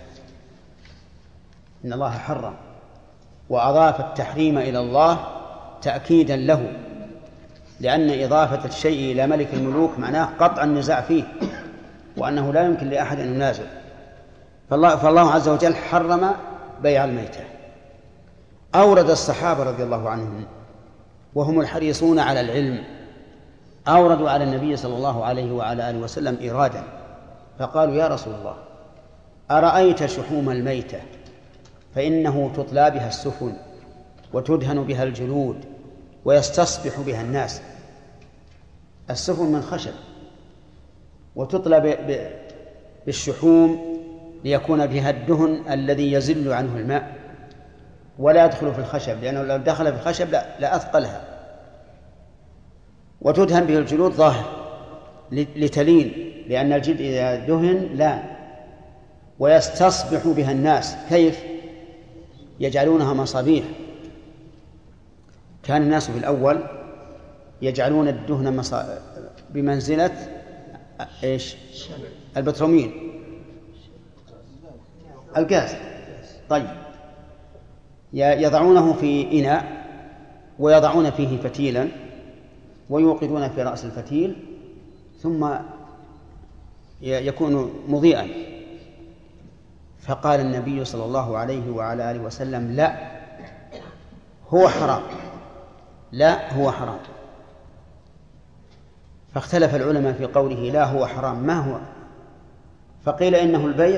إن الله حرم، وأضاف التحريم إلى الله تأكيدا له، لأن إضافة الشيء إلى ملك الملوك معناه قطع النزاع فيه، وأنه لا يمكن لأحد أن ينازل. فالله عز وجل حرم بيع الميتة. أورد الصحابة رضي الله عنهم وهم الحريصون على العلم، أوردوا على النبي صلى الله عليه وعلى آله وسلم إرادا، فقالوا يا رسول الله أرأيت شحوم الميتة فإنه تطلى بها السفن وتدهن بها الجلود ويستصبح بها الناس. السفن من خشب وتطلى بالشحوم ليكون بها الدهن الذي يزل عنه الماء ولا يدخل في الخشب، لأنه لو دخل في الخشب لا أثقلها. وتدهن به الجلود ظاهر لتلين، لأن الجلد إذا دهن لا. ويستصبح بها الناس، كيف؟ يجعلونها مصابيح. كان الناس في الأول يجعلون الدهن بمنزلة إيش؟ البترومين، الغاز. طيب يضعونه في إناء ويضعون فيه فتيلا ويوقدون في رأس الفتيل ثم يكون مضيئا. فقال النبي صلى الله عليه وعلى آله وسلم لا هو حرام، لا هو حرام. فاختلف العلماء في قوله لا هو حرام ما هو، فقيل إنه البيع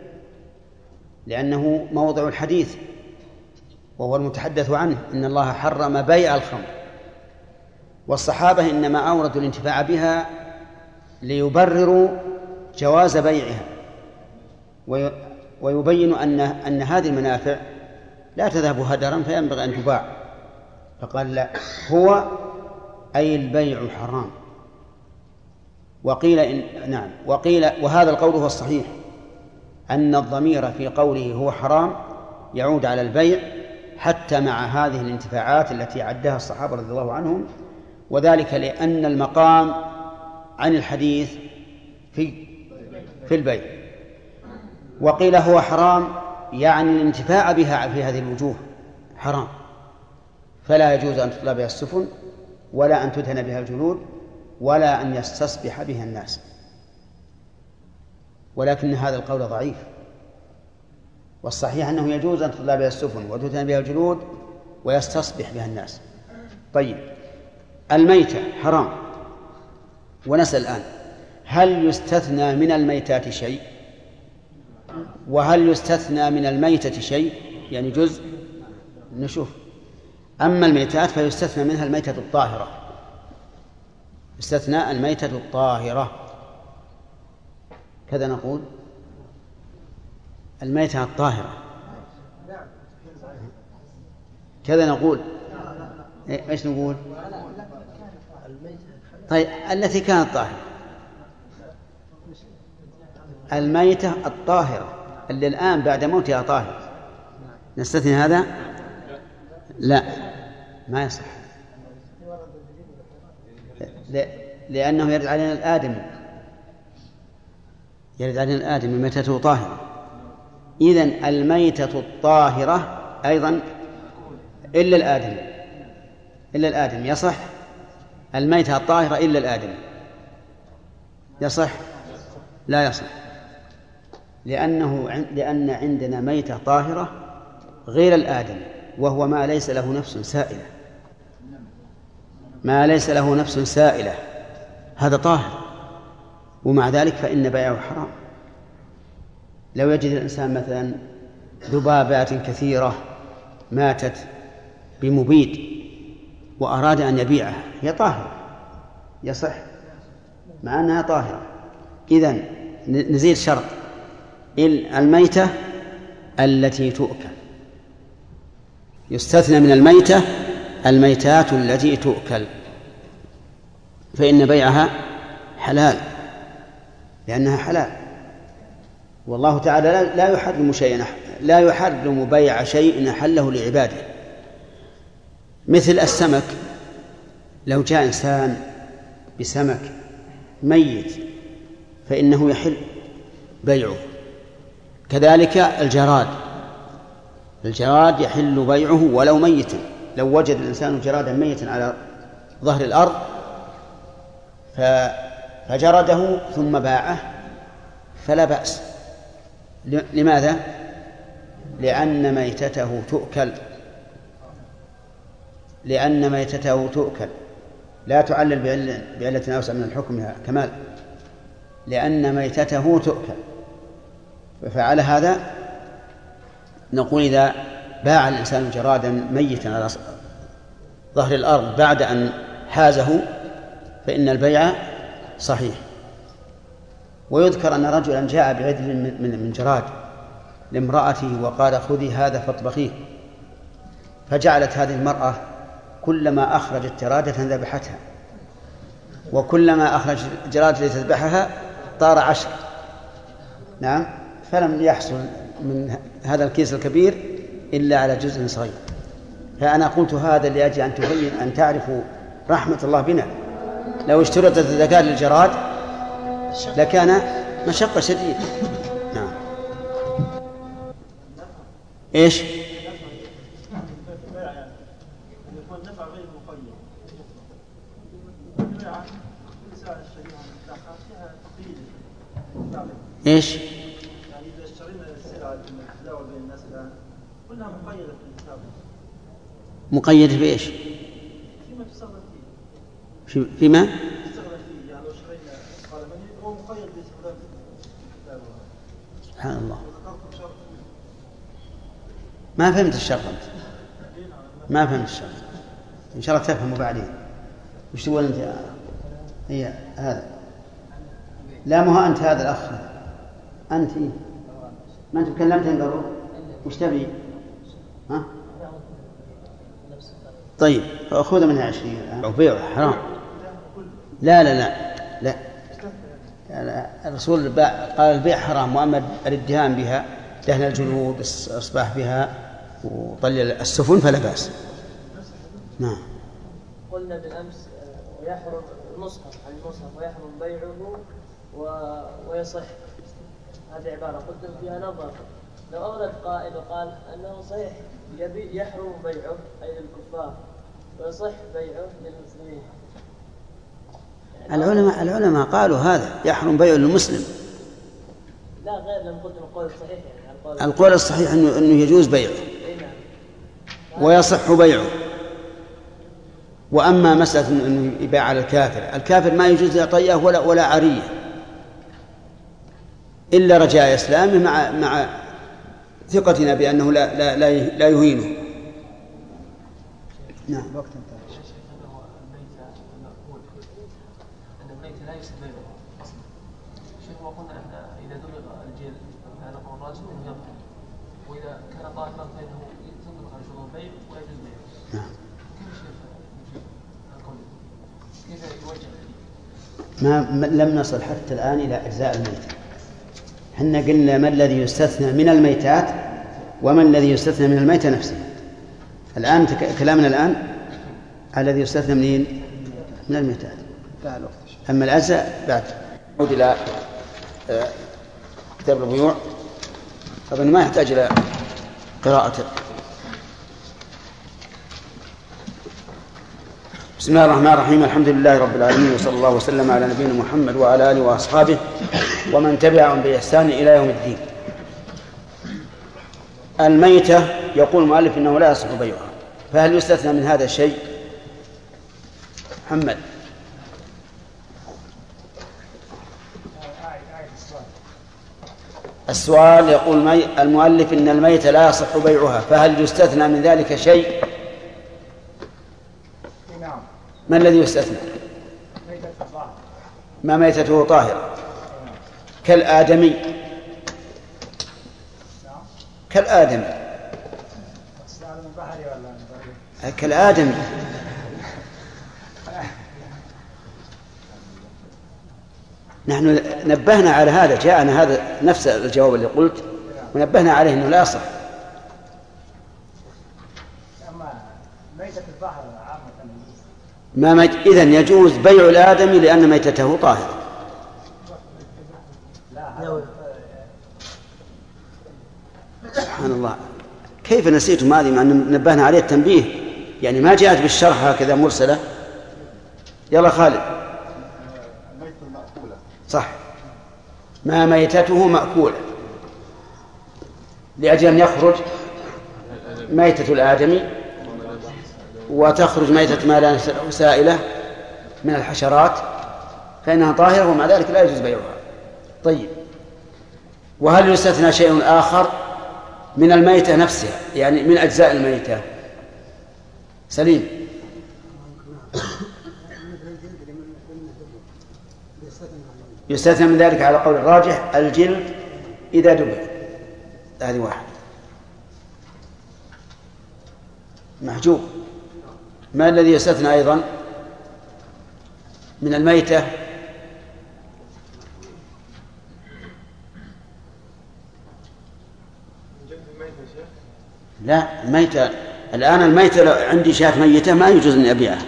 لأنه موضع الحديث وهو المتحدث عنه، إن الله حرم بيع الخمر. والصحابة إنما أوردوا الانتفاع بها ليبرروا جواز بيعها ويبينوا أن هذه المنافع لا تذهب هدرا فينبغي أن تباع. فقال لا هو أي البيع حرام. وقيل نعم، وقيل وهذا القول هو الصحيح، أن الضمير في قوله هو حرام يعود على البيع حتى مع هذه الانتفاعات التي عدها الصحابة رضي الله عنهم، وذلك لأن المقام عن الحديث في البيع. وقيل هو حرام يعني الانتفاع بها في هذه الوجوه حرام، فلا يجوز أن تطلى بها السفن ولا أن تدهن بها الجلود ولا أن يستصبح بها الناس. ولكن هذا القول ضعيف، والصحيح أنه يجوز أن تطلى بها السفن وتدهن بها الجلود ويستصبح بها الناس. طيب الميتة حرام، ونسأل الآن هل يستثنى من الميتات شيء؟ وهل يستثنى من الميتة شيء يعني جزء؟ نشوف. أما الميتات فيستثنى منها الميتة الطاهرة، استثناء الميتة الطاهرة كذا نقول الميتة الطاهرة كذا نقول ايش نقول؟ طيب التي كانت طاهرة، الميتة الطاهرة اللي الآن بعد موتها طاهرة، نستثني هذا؟ لا، ما يصح، لأنه يرد علينا الآدمي، يرد علينا الآدمي ميتته طاهرة. إذن الميتة الطاهرة أيضا إلا الآدمي، إلا الآدمي يصح؟ الميتة الطاهرة إلا الآدمي يصح؟ لا يصح، لأن عندنا ميتة طاهرة غير الآدمي، وهو ما ليس له نفس سائلة، ما ليس له نفس سائلة هذا طاهر، ومع ذلك فإن بيعه حرام. لو يجد الإنسان مثلا ذبابات كثيرة ماتت بمبيد وأراد أن يبيعها، هي طاهرة يصح مع أنها طاهرة. إذن نزيد شرط، الميتة التي تؤكل، يستثنى من الميتة الميتات التي تؤكل، فإن بيعها حلال لأنها حلال، والله تعالى لا يحرم شيئا، لا يحرم بيع شيء أحله لعباده. مثل السمك، لو جاء إنسان بسمك ميت فإنه يحل بيعه. كذلك الجراد يحل بيعه ولو ميتا، لو وجد الإنسان جرادا ميتا على ظهر الأرض فجرده ثم باعه فلا بأس. لماذا؟ لأن ميتته تؤكل، لا تعلل بعلة أوسع من الحكم كمال، لأن ميتته تؤكل. فعلى هذا نقول إذا باع الإنسان جرادا ميتا على ظهر الأرض بعد أن حازه فإن البيع صحيح. ويذكر أن رجلا جاء بعدل من جراد لامرأته وقال خذي هذا فاطبخيه، فجعلت هذه المرأة كلما أخرجت جرادة ذبحتها، وكلما أخرجت جرادة لتذبحها طار 10. نعم، فلم يحصل من هذا الكيس الكبير إلا على جزء صغير. فأنا قلت هذا لأجل أن تبين أن تعرفوا رحمة الله بنا. لو اشترطت الزكاة للجراد لكان مشقة شديدة. نعم. إيش؟ إيش؟ يعني إذا اشترينا السلعة المتداول بين الناس الآن كلها مقيدة في الكتاب. مقيدة بإيش؟ فيما تستخدم فيه. فيما؟ تستخدم فيه، يعني لو اشترينا قال هو مقيد باستخدام الكتاب. سبحان الله. ما فهمت الشرط أنت. ما فهمت الشرط. إن شاء الله تفهمه بعدين. وش تقول أنت؟ هي هذا. لا، ما هو أنت هذا الأخ. أنت ما أنت تكلمت قبل. وش تبي؟ ها؟ طيب خذ منها 20 أو بيع حرام. لا لا لا لا، الرسول قال البيع حرام، وأما الادهان بها دهن الجلود الإصباح بها وطلي السفن فلا بأس. نعم. قلنا بالأمس ويحرم المصحف عن المصحف ويحرم بيعه ويصح. هذه عبارة قلت فيها نظر. لو أورد قائل وقال أنه صحيح يحرم بيعه أي للكفار ويصح بيعه للمسلمين. العلماء قالوا هذا يحرم بيعه للمسلم. لا، غير لما قلت القول الصحيح، يعني القول الصحيح أنه يجوز بيعه ويصح بيعه. وأما مسألة أنه يباع على الكافر ما يجوز لا طيئة ولا عرية إلا رجاء إسلامه مع ثقتنا بأنه لا يهينه. نعم. وقت انتهى. الميت لا يسمى أصلا. شيخ وقلنا أن إذا دبغ الجلد هذا هو الراجل يبطل، وإذا كان طاهرا فإنه تنطبق على شروط البيع ويجوز بيعه. نعم. لم نصل حتى الآن إلى أجزاء الميتة. حنا قلنا ما الذي يستثنى من الميتات وما الذي يستثنى من الميتة نفسها. الآن كلامنا الآن الذي يستثنى من الميتات. أما الأجزاء بعد. نعود إلى كتاب البيوع. طبعا ما يحتاج إلى قراءته. بسم الله الرحمن الرحيم. الحمد لله رب العالمين، وصلى الله وسلم على نبينا محمد وعلى آله وأصحابه ومن تبعهم بإحسان إلى يوم الدين. الميتة يقول المؤلف إنه لا يصح بيعها، فهل يستثنى من هذا الشيء؟ محمد. السؤال يقول المؤلف إن الميتة لا يصح بيعها، فهل يستثنى من ذلك شيء؟ ما الذي يستثنى؟ ما ميتته طاهرة كالآدمي. كالآدمي. نحن نبهنا على هذا، جاءنا هذا نفس الجواب اللي قلت ونبهنا عليه أنه لا يصح. إذن يجوز بيع الآدمي لأن ميتته طاهرة. سبحان الله، كيف نسيتم هذه مع أن نبهنا عليه التنبيه؟ يعني ما جاءت بالشرح هكذا مرسلة. يلا خالد. صح، ما ميتته مأكولة لأجل أن يخرج ميتة الآدمي وتخرج ميتة ما لا سائلة من الحشرات فإنها طاهرة ومع ذلك لا يجوز بيعها. طيب، وهل يستثنى شيء آخر من الميتة نفسها، يعني من أجزاء الميتة؟ سليم. يستثنى من ذلك على قول الراجح الجلد إذا دبر. هذه واحد. محجوب. ما الذي يستثنى أيضا من الميتة؟ لا، الميتة الآن الميتة لو عندي شاة ميتة ما يجوز أن أبيعها.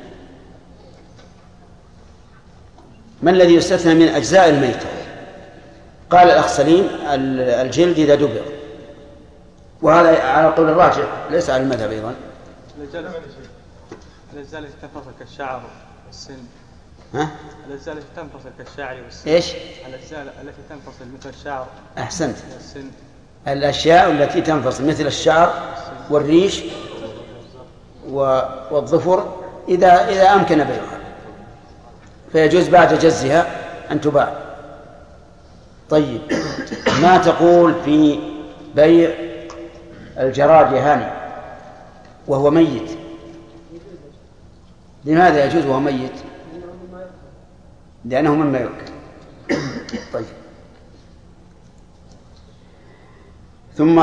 ما الذي يستثنى من أجزاء الميتة؟ قال الأخ سليم الجلد إذا دبر، وهذا على قول الراجح ليس على المذهب أيضا. الأجزاء التي تنفصل كالشعر والسن. الأجزاء التي تنفصل كالشعر والسن. إيش؟ الأجزاء التي تنفصل مثل الشعر. أحسنت. والسن. الأشياء التي تنفصل مثل الشعر والريش والظفر إذا أمكن بيعها فيجوز بعد جزها أن تباع. طيب، ما تقول في بيع الجراد يا هاني وهو ميت؟ لماذا يجوز وهو ميت؟ لأنه مما يؤكل. طيب، ثم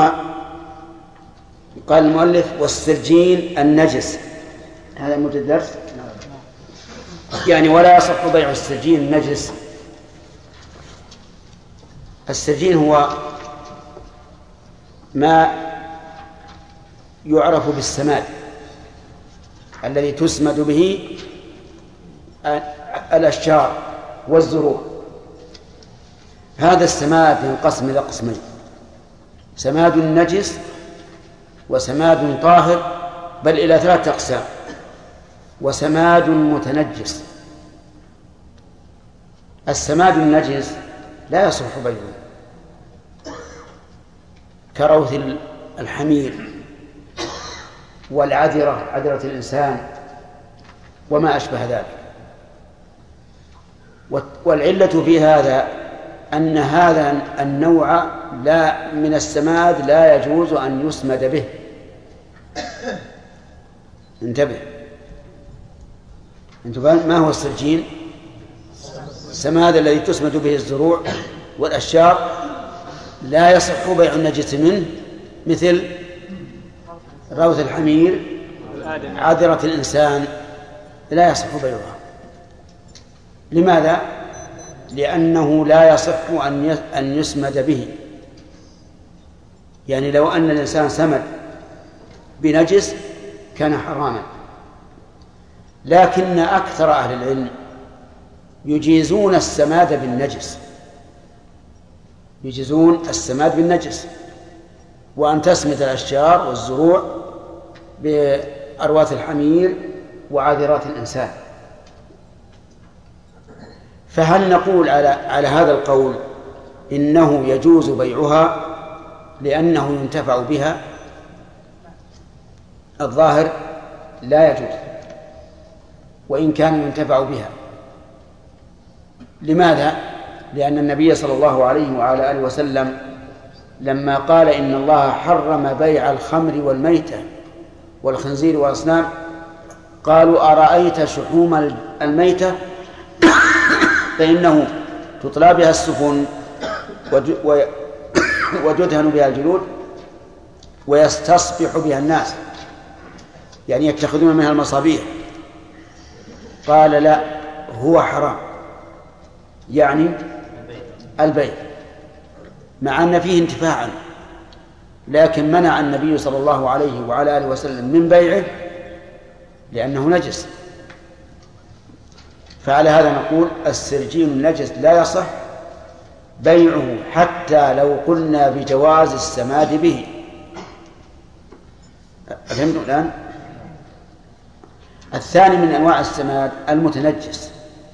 قال المؤلف والسرجين النجس. هذا موجود الدرس يعني ولا يصح بيع السرجين النجس. السرجين هو ما يعرف بالسماد الذي تسمد به الأشجار والزروع. هذا السماد ينقسم إلى قسمين: سماد نجس وسماد طاهر، بل إلى 3 أقسام: وسماد متنجس. السماد النجس لا يصح بيعه كروث الحمير والعذرة، عذرة الإنسان وما أشبه ذلك. والعلة في هذا أن هذا النوع لا من السماد لا يجوز أن يسمد به. انتبه، ما هو السرجين؟ السماد الذي تسمد به الزروع والأشجار لا يصح بيع النجس منه، مثل روث الحمير، عذرة الإنسان، لا يصح بيعها. لماذا؟ لأنه لا يصح أن يسمد به. يعني لو أن الإنسان سمد بنجس كان حراما، لكن أكثر أهل العلم يجيزون السماد بالنجس، يجيزون السماد بالنجس، وأن تسمد الأشجار والزروع بأرواث الحمير وعاذرات الإنسان. فهل نقول على هذا القول إنه يجوز بيعها لأنه ينتفع بها؟ الظاهر لا يجوز، وإن كان ينتفع بها. لماذا؟ لأن النبي صلى الله عليه وعلى آله وسلم لما قال إن الله حرم بيع الخمر والميتة والخنزير والأصنام قالوا أرأيت شحوم الميتة فإنه تطلى بها السفن وتدهن بها الجلود ويستصبح بها الناس، يعني يتخذون منها المصابيح. قال لا، هو حرام، يعني البيع، مع أن فيه انتفاعا، لكن منع النبي صلى الله عليه وعلى آله وسلم من بيعه لأنه نجس. فعلى هذا نقول السرجين النجس لا يصح بيعه حتى لو قلنا بجواز السماد به. فهمتم الآن؟ الثاني من أنواع السماد المتنجس،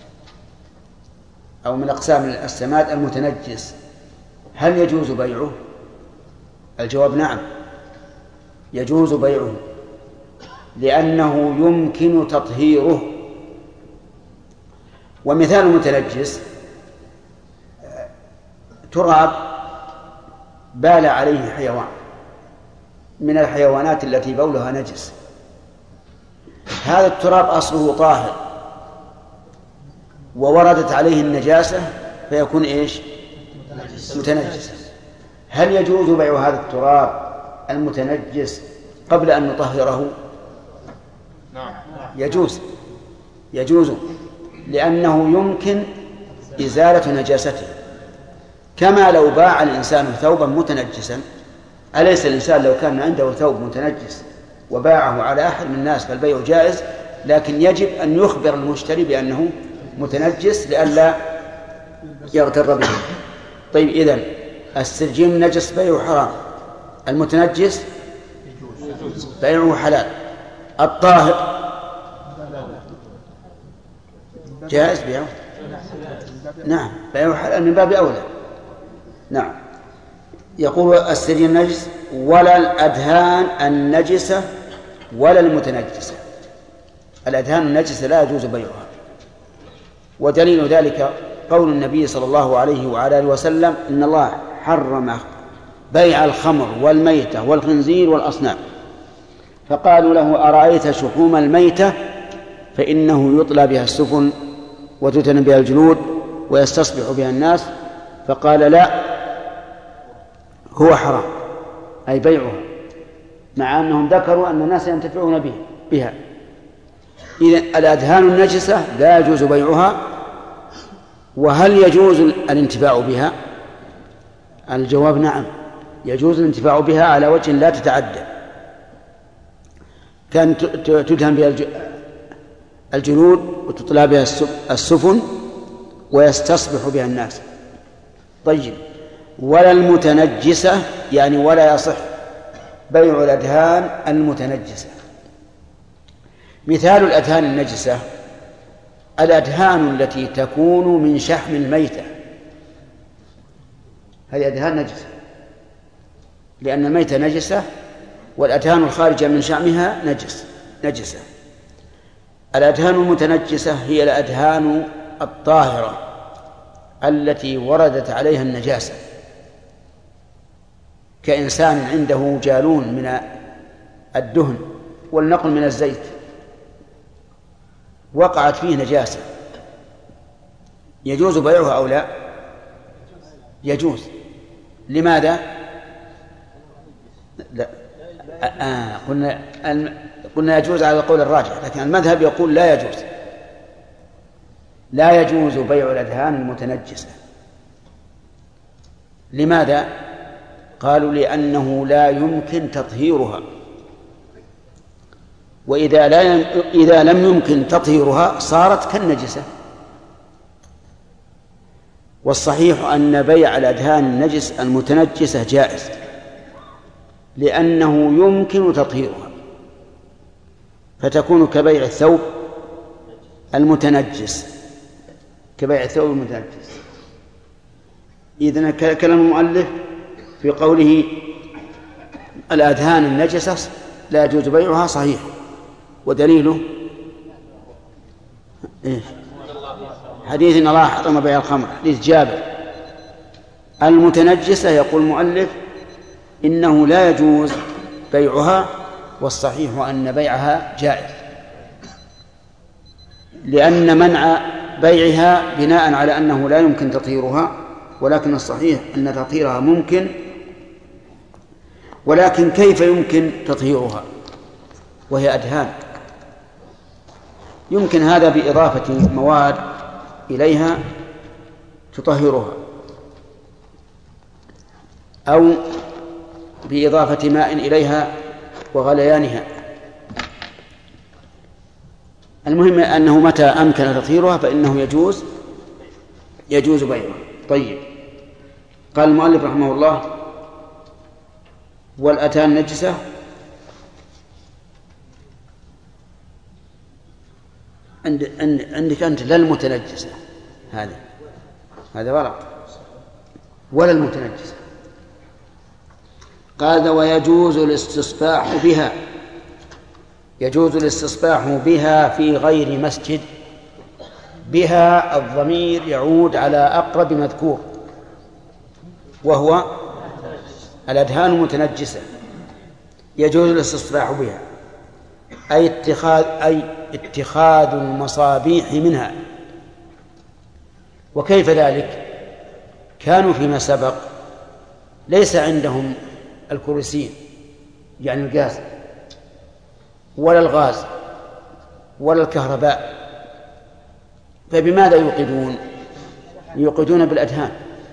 أو من أقسام السماد المتنجس، هل يجوز بيعه؟ الجواب نعم، يجوز بيعه، لأنه يمكن تطهيره. ومثال المتنجس تراب بال عليه حيوان من الحيوانات التي بولها نجس، هذا التراب أصله طاهر ووردت عليه النجاسة فيكون إيش؟ متنجسا. هل يجوز بيع هذا التراب المتنجس قبل أن نطهره؟ نعم يجوز، لأنه يمكن إزالة نجاسته. كما لو باع الإنسان ثوبا متنجسا، أليس الإنسان لو كان عنده ثوب متنجس وباعه على أحد من الناس فالبيع جائز، لكن يجب أن يخبر المشتري بأنه متنجس لئلا يغتر به. طيب، إذن السرجين النجس بيعه حرام، المتنجس بيعه حلال، الطاهر جائز بيعه. نعم، بيعه حلال من باب أولى. نعم. يقول السرجين النجس ولا الأدهان النجسة ولا المتنجسة. الأدهان النجسة لا يجوز بيعها، ودليل ذلك قول النبي صلى الله عليه وعلى آله وسلم إن الله حرم بيع الخمر والميتة والخنزير والأصنام، فقالوا له أرأيت شحوم الميتة فإنه يطلى بها السفن وتدهن بها الجلود ويستصبح بها الناس، فقال لا، هو حرام، أي بيعها، مع أنهم ذكروا أن الناس ينتفعون بها. إذن الأدهان النجسة لا يجوز بيعها. وهل يجوز الانتفاع بها؟ الجواب نعم، يجوز الانتفاع بها على وجه لا تتعدى. كان تدهن بها الجلود وتطلى بها السفن ويستصبح بها الناس. طيب، ولا المتنجسة، يعني ولا يصح بيع الأدهان المتنجسة. مثال الأدهان النجسة الأدهان التي تكون من شحم الميتة، هذه أدهان نجسة، لأن الميتة نجسة والأدهان الخارجة من شحمها نجسة. الأدهان المتنجسة هي الأدهان الطاهرة التي وردت عليها النجاسة، كإنسان عنده جالون من الدهن والنقل من الزيت وقعت فيه نجاسة، يجوز بيعها أو لا؟ يجوز. لماذا؟ لا. قلنا يجوز على القول الراجح، لكن المذهب يقول لا يجوز. لا يجوز بيع الأدهان المتنجسة. لماذا؟ قالوا لأنه لا يمكن تطهيرها، وإذا لم يمكن تطهيرها صارت كالنجسة. والصحيح أن بيع الأدهان النجس المتنجسة جائز، لأنه يمكن تطهيرها، فتكون كبيع الثوب المتنجس، كبيع الثوب المتنجس. إذن كلام المؤلف في قوله الأدهان النجسة لا يجوز بيعها صحيح، ودليله حديث إن الله حرم بيع الخمر، حديث جابر. المتنجسة يقول المؤلف إنه لا يجوز بيعها، والصحيح أن بيعها جائز، لأن منع بيعها بناء على أنه لا يمكن تطهيرها، ولكن الصحيح أن تطهيرها ممكن. ولكن كيف يمكن تطهيرها وهي أدهان؟ يمكن هذا بإضافة مواد إليها تطهرها، أو بإضافة ماء إليها وغليانها. المهم أنه متى أمكن تطهيرها فإنه يجوز بيعها. طيب، قال المؤلف رحمه الله: والأدهان نجسة عندك أنت لا المتنجسة، هذا غلط، ولا المتنجسة. قال: ويجوز الاستصباح بها. يجوز الاستصباح بها في غير مسجد. بها الضمير يعود على أقرب مذكور، وهو الأدهان المتنجسة. يجوز الاستصباح بها أي اتخاذ المصابيح منها. وكيف ذلك؟ كانوا فيما سبق ليس عندهم الكروسين، يعني الغاز ولا الغاز ولا الكهرباء، فبماذا يوقدون؟ يوقدون بالأدهان.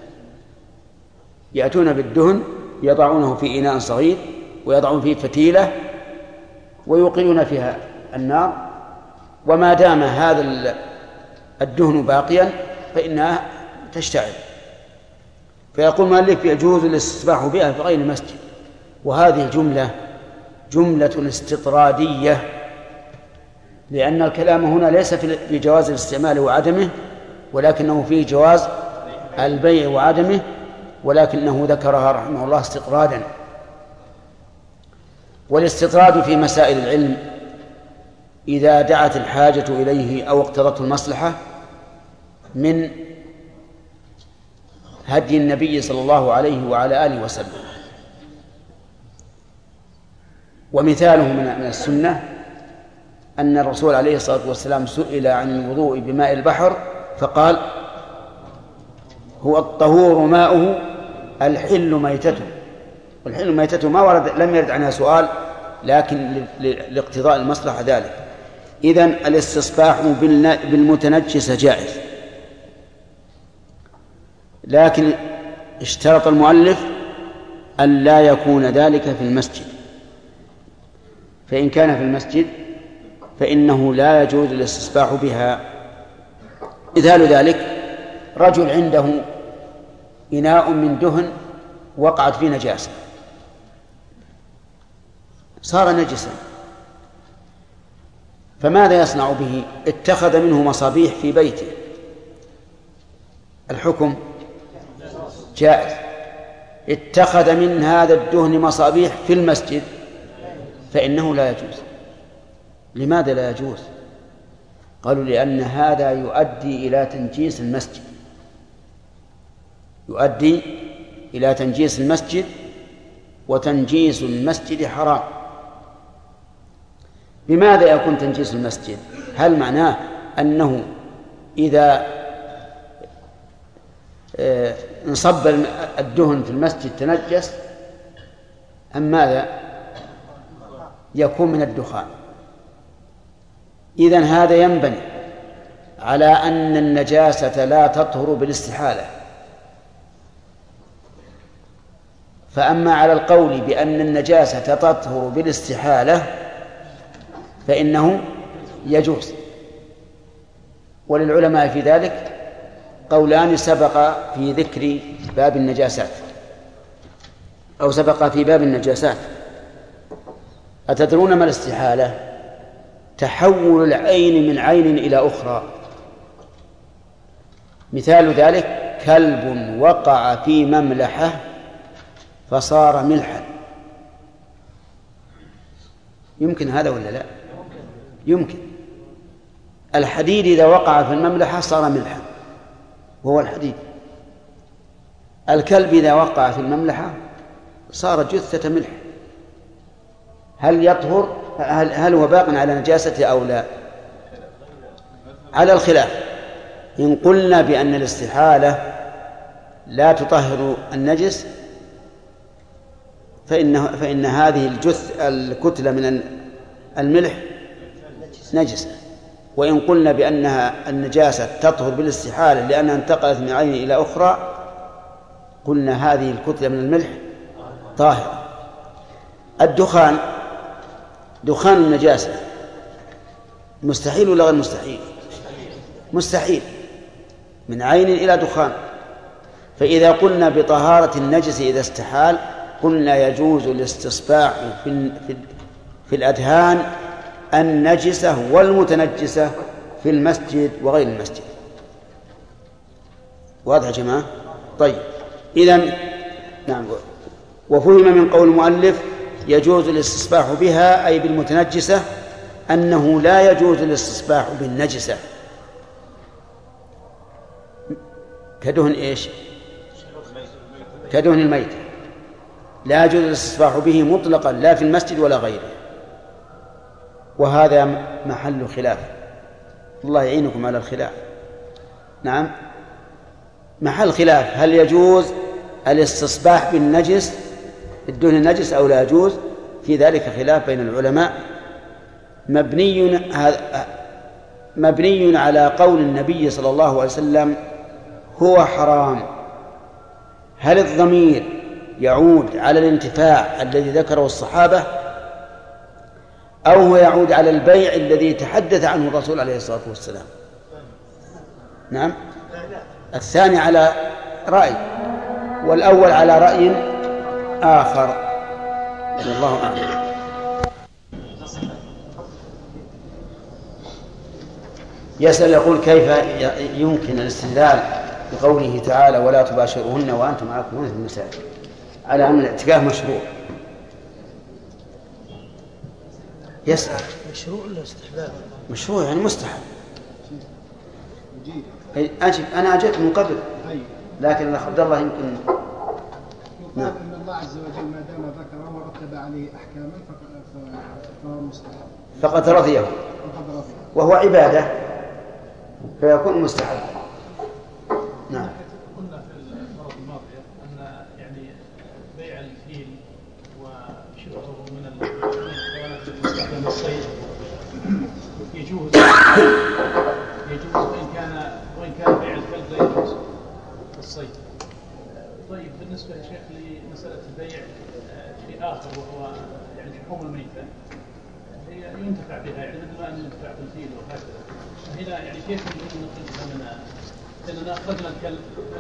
يأتون بالدهن يضعونه في إناء صغير ويضعون فيه فتيلة ويوقدون فيها النار، وما دام هذا الدهن باقيا فإنها تشتعل. فيقول المؤلف: يجوز الاستصباح بها في غير المسجد. وهذه الجملة جملة استطرادية، لأن الكلام هنا ليس في جواز الاستعمال وعدمه، ولكنه في جواز البيع وعدمه، ولكنه ذكرها رحمه الله استطرادا. والاستطراد في مسائل العلم إذا دعت الحاجة إليه أو اقتضته المصلحة من هدي النبي صلى الله عليه وعلى آله وسلم. ومثاله من السنة أن الرسول عليه الصلاة والسلام سئل عن الوضوء بماء البحر فقال: هو الطهور ماؤه الحل ميتته. والحل ميتته ما ورد، لم يرد عنها سؤال، لكن لاقتضاء المصلحة ذلك. إذن الاستصباح بالمتنجسة جائز، لكن اشترط المؤلف أن لا يكون ذلك في المسجد، فإن كان في المسجد فإنه لا يجوز الاستصباح بها. مثال ذلك: رجل عنده إناء من دهن وقعت فيه نجاسة، صار نجسا، فماذا يصنع به؟ اتخذ منه مصابيح في بيته، الحكم جائز. اتخذ من هذا الدهن مصابيح في المسجد فإنه لا يجوز. لماذا لا يجوز؟ قالوا: لأن هذا يؤدي إلى تنجيس المسجد، يؤدي إلى تنجيس المسجد، وتنجيس المسجد حرام. بماذا يكون تنجيس المسجد؟ هل معناه أنه إذا انصب الدهن في المسجد تنجس، أم ماذا؟ يكون من الدخان. إذن هذا ينبني على أن النجاسة لا تطهر بالاستحالة. فأما على القول بأن النجاسة تطهر بالاستحالة فإنه يجوز. وللعلماء في ذلك قولان سبق في ذكر باب النجاسات أو سبق في باب النجاسات. أتدرون ما الاستحالة؟ تحول العين من عين إلى أخرى. مثال ذلك كلب وقع في مملحة فصار ملحا. يمكن هذا ولا لا؟ يمكن. الحديد إذا وقع في المملحة صار ملحا وهو الحديد. الكلب إذا وقع في المملحة صار جثة ملح. هل يطهر؟ هل هو باق على نجاسته أو لا؟ على الخلاف. إن قلنا بأن الاستحالة لا تطهر النجس فإن هذه الكتلة من الملح نجسة. وإن قلنا بأنها النجاسة تطهر بالاستحالة لأنها انتقلت من عين إلى أخرى قلنا هذه الكتلة من الملح طاهرة. الدخان، دخان النجاسة مستحيل ولا غير مستحيل؟ مستحيل، من عين إلى دخان. فإذا قلنا بطهارة النجس إذا استحال قلنا يجوز الاستصباح في الأدهان النجسة والمتنجسة في المسجد وغير المسجد. واضح يا جماعة؟ طيب، إذن نعم. وفهم من قول المؤلف يجوز الاستصباح بها أي بالمتنجسة أنه لا يجوز الاستصباح بالنجسة كدهن إيش؟ كدهن الميت، لا يجوز الاستصباح به مطلقا لا في المسجد ولا غيره. وهذا محل خلاف، الله يعينكم على الخلاف. نعم، محل خلاف هل يجوز الاستصباح بالنجس الدهن النجس أو لا يجوز. في ذلك خلاف بين العلماء مبني على قول النبي صلى الله عليه وسلم هو حرام. هل الضمير يعود على الانتفاع الذي ذكره الصحابة أو هو يعود على البيع الذي تحدث عنه الرسول عليه الصلاة والسلام؟ نعم، الثاني على رأي والأول على رأي آخر. والله أعلم. يسأل يقول كيف يمكن الاستدلال بقوله تعالى ولا تباشرهن وأنتم عاكفون في المساجد على أن الاعتكاف مشروع؟ يسأل مشروع ولا استحباب؟ مشروع يعني مستحب. أنا أجبت من قبل لكن عبد الله يمكن. نعم. أن الله عز وجل ما دام ذكره ورتب عليه أحكاما فهو مستحب فقد رضيه وهو عبادة فيكون مستحب. نعم. قلنا في المرة الماضية أن يعني بيع الفيل وشبهه من الحيوانات التي تستخدم الصيد يجوز وإن كان بيع الكلب لا يجوز الصيد. طيب، بالنسبة يا شيخ لمسألة البيع شيء آخر وهو يعني شحوم الميتة هي ينتفع بها يعني مثل ما ينتفع بالفيل وهكذا. هنا يعني كيف يمكن نخرجها لأننا أخرجنا الكلب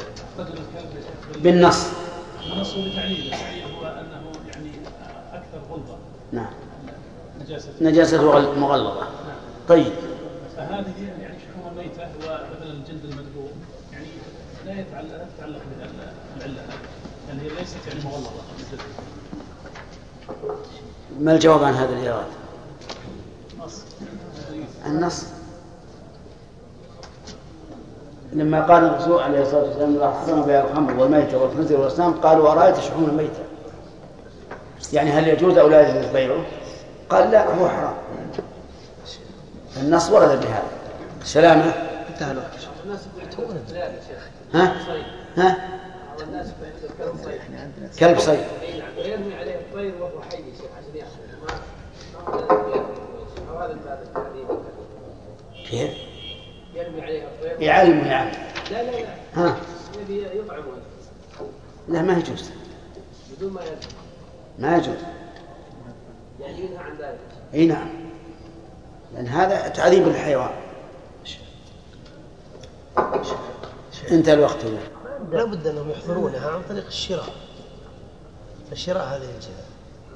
بالنص وبتعليل. التعليل هو أنه يعني أكثر غلظة. نعم، نجاسة مغلظة. نعم. طيب، فهذه يعني شحوم الميتة ومثلا الجلد المذبوح يعني لا تتعلق بها العلة يعني هي ليست يعني مغلظة. ما الجواب عن هذا الإيراد؟ النص لما قال الرسول عليه الصلاة والسلام الله حرم بيع الخمر والميتة والخنزير والأصنام قالوا أرأيت شحوم الميتة، يعني هل يجوز أو لا يجوز بيعه؟ قال لا، هو حرام. النص ورد بهذا. سلامة كلب صيد يرمي عليه الطير وهو حي عشان يأخذ هذا الباب التعليمي. كيف؟ يرمي عليها الطير. يعلم. لا ها. الذي يطعمه. لا ما يجوز. بدون ما يدري. ما يجوز. يعني ينهى عن ذلك. اي نعم. لأن هذا تعذيب للحيوان. انتهى الوقت هنا. لا بد أنهم يحضرونها عن طريق الشراء هذه الجهة.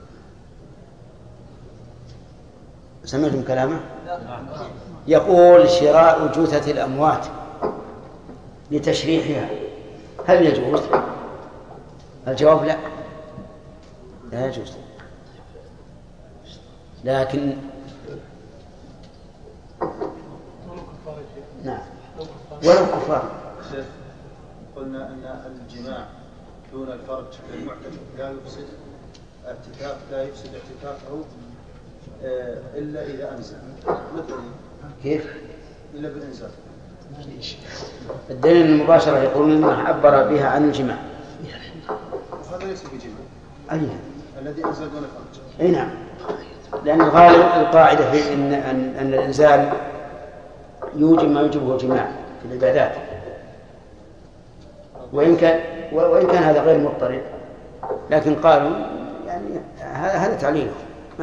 سمعتم كلامه؟ يقول شراء جثث الأموات لتشريحها هل يجوز؟ الجواب لا يجوز. لكن نعم ولو كفار. قلنا أن الجماع دون الفرج للمعتكف لا يفسد اعتكافه إلا إذا أنزل. كيف؟ إلا بالإنزال. الدليل المباشرة يقولون إنه عبر بها عن الجماع. وهذا ليس بجماع. أي الذي أنزل دون فرج. أي نعم. لأن الغالب القاعدة في أن الإنزال يوجب ما يوجبه الجماع في العبادات، وإن كان هذا غير مضطرد، لكن قالوا يعني هذا تعليله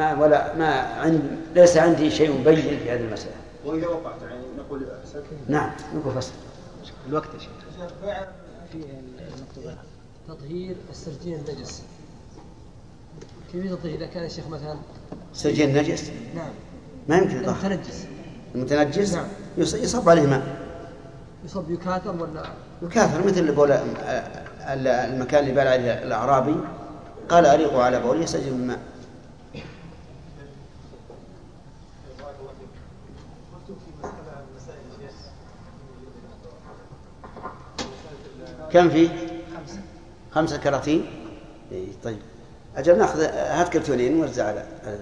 ليس عندي شيء مبين في هذه المسألة. وإذا وقعت يعني نقول أحسن. نعم نقول فصل الوقت يا شيخ. في المقتضى تطهير السرجين النجس. كيف يطهر إذا كان الشيخ مثلا سرجين نجس؟ نعم ما يمكن يطهر. المتنجس نعم. يصب عليه ماء. يصب يكاثر ولا يكاثر مثل بول المكان اللي بال عليه الأعرابي قال أريقوا على بولي يسجل بالماء. كم فيه؟ 5 كراتين. طيب أجل نأخذ هات كرتونين ونوزع على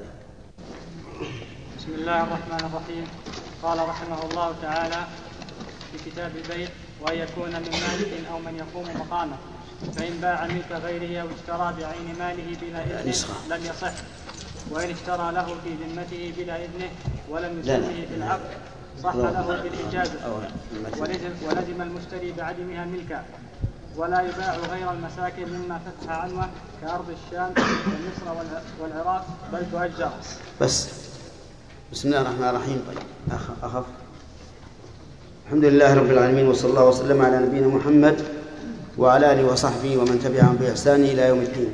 بسم الله الرحمن الرحيم. قال رحمه الله تعالى في كتاب البيع: وأن يكون من مالك أو من يقوم مقامه، فإن باع ملك غيره أو اشترى بعين ماله بلا إذنه لم يصح، وإن اشترى له في ذمته بلا إذنه ولم يسمه في العقد صح له بالإجازة، ولزم المشتري بعدمها ملكا. ولا يباع غير المساكن مما فتح عنوه كأرض الشام ومصر والعراق بل تؤجر. بس بسم الله الرحمن الرحيم. طيب أخف. الحمد لله رب العالمين، وصلى الله وسلم على نبينا محمد وعلى آله وصحبه ومن تبعهم بإحسان إلى يوم الدين.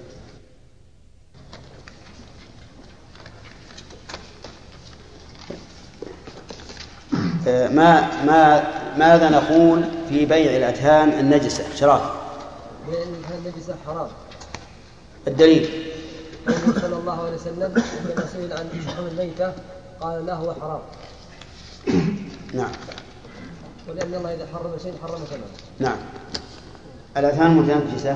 ماذا نقول في بيع الأدهان النجسة؟ شراط بيع الأدهان النجسة حرام. الدليل صلى الله عليه وسلم لما سئل عن شحم الميتة قال لا هو حرام. نعم. ولأن الله إذا حرم شيء حرم ثمنه. نعم. الأدهان متنجسة.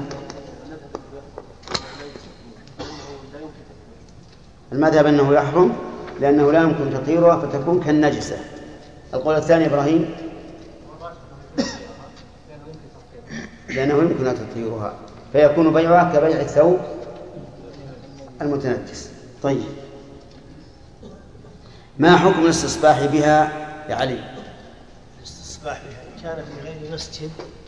المذهب أنه يحرم لأنه لا يمكن تطهيرها فتكون كالنجسة. القول الثاني إبراهيم لأنه يمكن تطهيرها فيكون بيعها كبيع الثوب المتنجس. طيب ما حكم الاستصباح بها يا علي؟ الاستصباح بها إن كان في غير مسجد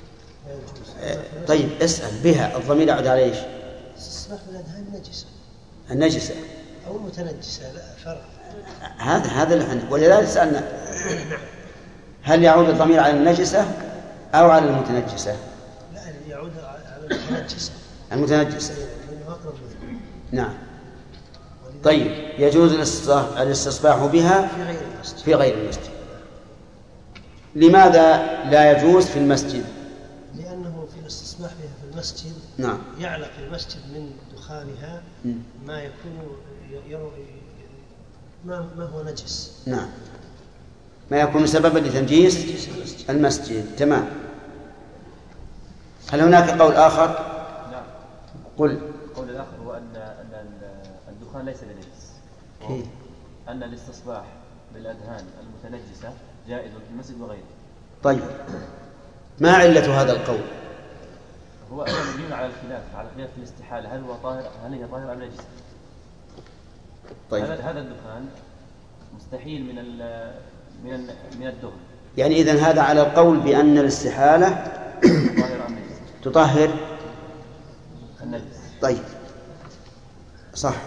طيب اسأل بها، الضمير يعود على ايش؟ الاستصباح بالأدهان النجسة. النجسة أو المتنجسة لا فرق. هذا اللي عندي، ولذلك سألنا هل يعود الضمير على النجسة أو على المتنجسة؟ لا يعود على المتنجسة. المتنجسة. نعم. طيب يجوز الاستصباح بها في غير المسجد. لماذا لا يجوز في المسجد؟ لأنه في الاستصباح بها في المسجد نعم. يعلق المسجد من دخانها ما يكون ما هو نجس. نعم. ما يكون سببا لتنجيس المسجد. تمام. هل هناك قول آخر؟ نعم. قل. القول الآخر هو أن الدخان ليس بنجس. أن الاستصباح بالأدهان المتنجسة جائز في المسجد وغيره. طيب ما علة هذا القول؟ هو أيضا مبني على الخلاف، على خلاف في الاستحالة، هل هي طاهرة أم نجسة؟ طيب. هذا الدخان مستحيل من الدهن، يعني إذن هذا على القول بأن الاستحالة تطهر النجس. طيب صح.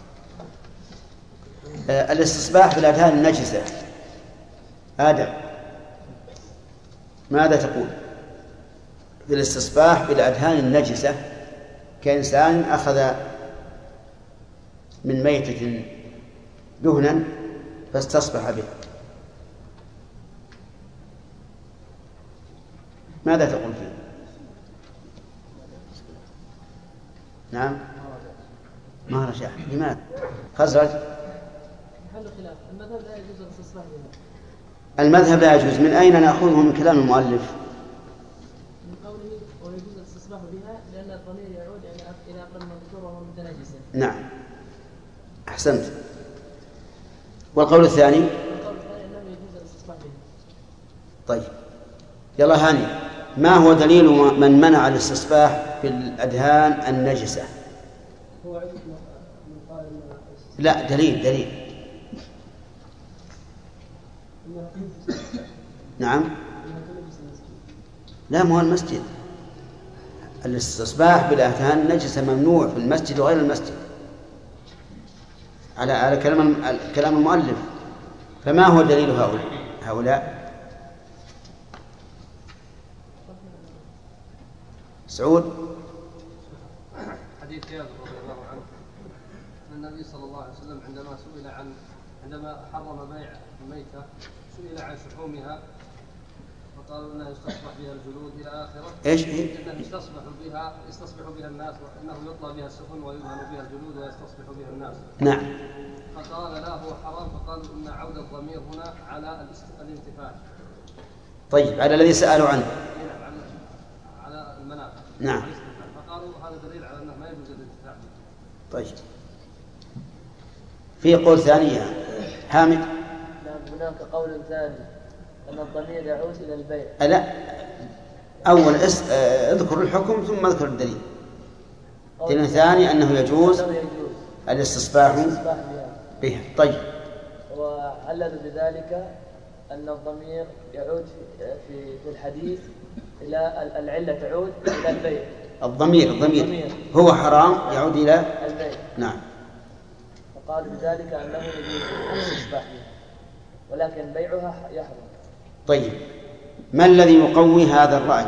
الاستصباح بالأدهان النجسة، آدم ماذا تقول في الاستصباح بالأدهان النجسة؟ كإنسان أخذ من ميتة دهنا فاستصبح به، ماذا تقول فيه؟ نعم ما رجع. لماذا؟ خزرج. المذهب لا يجوز الاستصلاح بها. المذهب لا يجوز، من أين نأخذه من كلام المؤلف؟ من قوله ويجوز الاستصلاح بها لأن الضمير يعود إلى أقل المذكور وهو متنجسا. نعم أحسنت. والقول الثاني؟ والقول الثاني أنه يجوز الاستصلاح بها. طيب يلا هاني، ما هو دليل من منع الاستصباح بالأدهان النجسة؟ هو عندك لا دليل. نعم لا مو المسجد، الاستصباح بالأدهان النجسة ممنوع في المسجد وغير المسجد على كلام المؤلف. فما هو دليل هؤلاء؟ سعود. حديث جابر رضي الله عنه أن النبي صلى الله عليه وسلم عندما حرم بيع الميتة سئل عن شحومها فقالوا انها يستصبح بها الجلود الى اخره. ايش؟ انه يستصبح بها الناس، وانه يطلى بها السفن ويدهن بها الجلود ويستصبح بها الناس. نعم. فقال لا هو حرام، فقالوا ان عود الضمير هنا على الانتفاع. طيب على الذي سألوا عنه. على المنافع. نعم. فقالوا هذا دليل على انه ما يجوز الانتفاع. طيب في قول ثاني حامد. نعم هناك قول ثاني أن الضمير يعود إلى البيع. لا أول اذكر الحكم ثم اذكر الدليل. دليل ثاني أنه يجوز الاستصباح به. طيب وعلل بذلك أن الضمير يعود في الحديث إلى العلة، تعود إلى البيع. الضمير هو حرام يعود إلى البيع. نعم. فقال بذلك أنه يجوز الاستصباح بها ولكن بيعها يحرم. طيب ما الذي يقوي هذا الرأي؟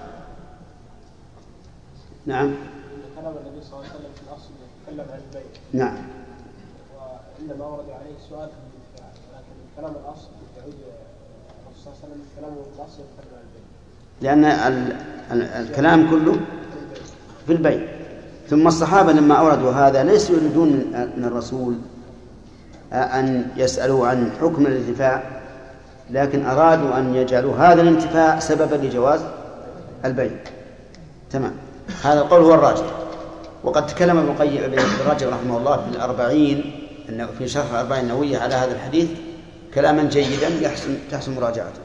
نعم. كلام النبي صلى الله عليه وسلم في الأصل يتكلم عن البيع. نعم. وعندما ورد عليه سؤال في الانتفاع، لكن كلام الأصل يعود الرسول صلى الله عليه وسلم كلامه في الأصل يتكلم عن لأن البيع. الكلام كله في البيع. ثم الصحابة لما أوردوا هذا ليسوا يريدون من الرسول أن يسألوا عن حكم الانتفاع، لكن أرادوا أن يجعلوا هذا الانتفاع سببا لجواز البيع. تمام. هذا القول هو الراجح. وقد تكلم ابن رجب رحمه الله في الأربعين في شرح الأربعين النووية على هذا الحديث كلاما جيدا تحسن مراجعته.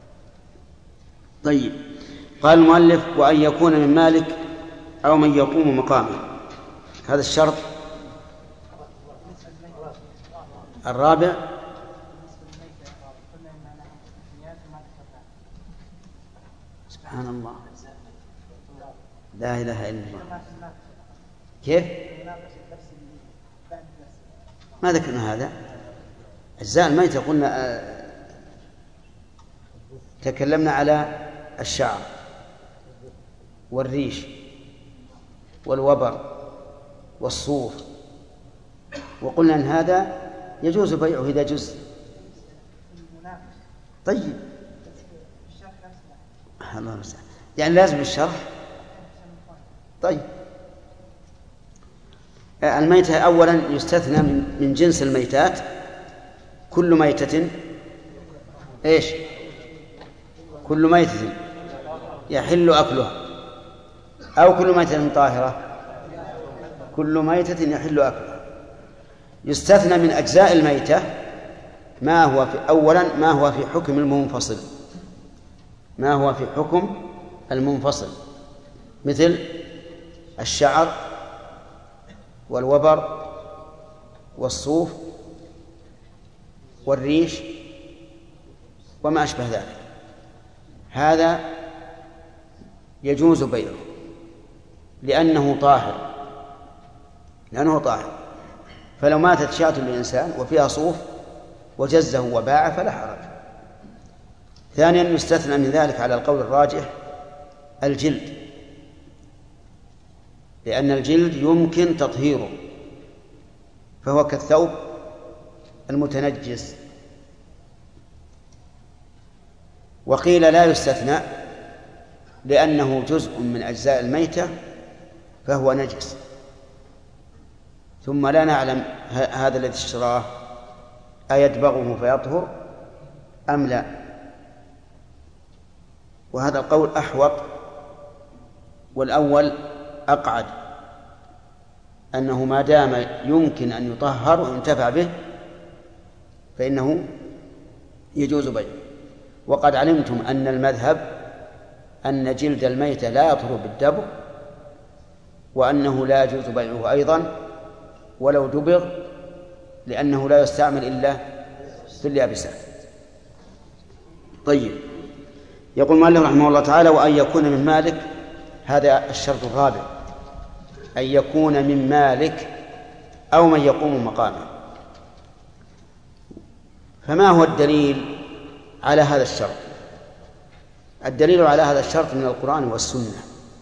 طيب قال المؤلف وأن يكون من مالك أو من يقوم مقامه، هذا الشرط الرابع. سبحان الله لا إله إلا الله. كيف؟ ما ذكرنا هذا أجزاء الميتة. قلنا تكلمنا على الشعر والريش والوبر والصوف، وقلنا أن هذا يجوز بيعه إذا جزء. طيب الله المستعان، يعني لازم الشرح. طيب الميتة أولا يستثنى من جنس الميتات كل ميتة إيش؟ كل ميتة يحل أكلها، أو كل ميتة طاهرة، كل ميتة يحل أكلها. يستثنى من أجزاء الميتة ما هو في أولا ما هو في حكم المنفصل، ما هو في حكم المنفصل مثل الشعر والوبر والصوف والريش وما أشبه ذلك. هذا يجوز بيعه لأنه طاهر، فلو ماتت شاة للإنسان وفيها صوف وجزه وباع فلا حرج. ثانيا يستثنى من ذلك على القول الراجح الجلد، لأن الجلد يمكن تطهيره فهو كالثوب المتنجس. وقيل لا يستثنى لأنه جزء من أجزاء الميتة فهو نجس، ثم لا نعلم هذا الذي اشتراه أيدبغه فيطهر أم لا. وهذا القول أحوط، والأول أقعد، أنه ما دام يمكن أن يطهر وينتفع به فإنه يجوز بيعه. وقد علمتم أن المذهب أن جلد الميتة لا يطهر بالدبغ، وأنه لا يجوز بيعه أيضا ولو دبغ، لأنه لا يستعمل إلا في اليابسات. طيب، يقول مالك رحمه الله تعالى: وأن يكون من مالك، هذا الشرط الرابع، أن يكون من مالك أو من يقوم مقامه. فما هو الدليل على هذا الشرط؟ الدليل على هذا الشرط من القرآن والسنة.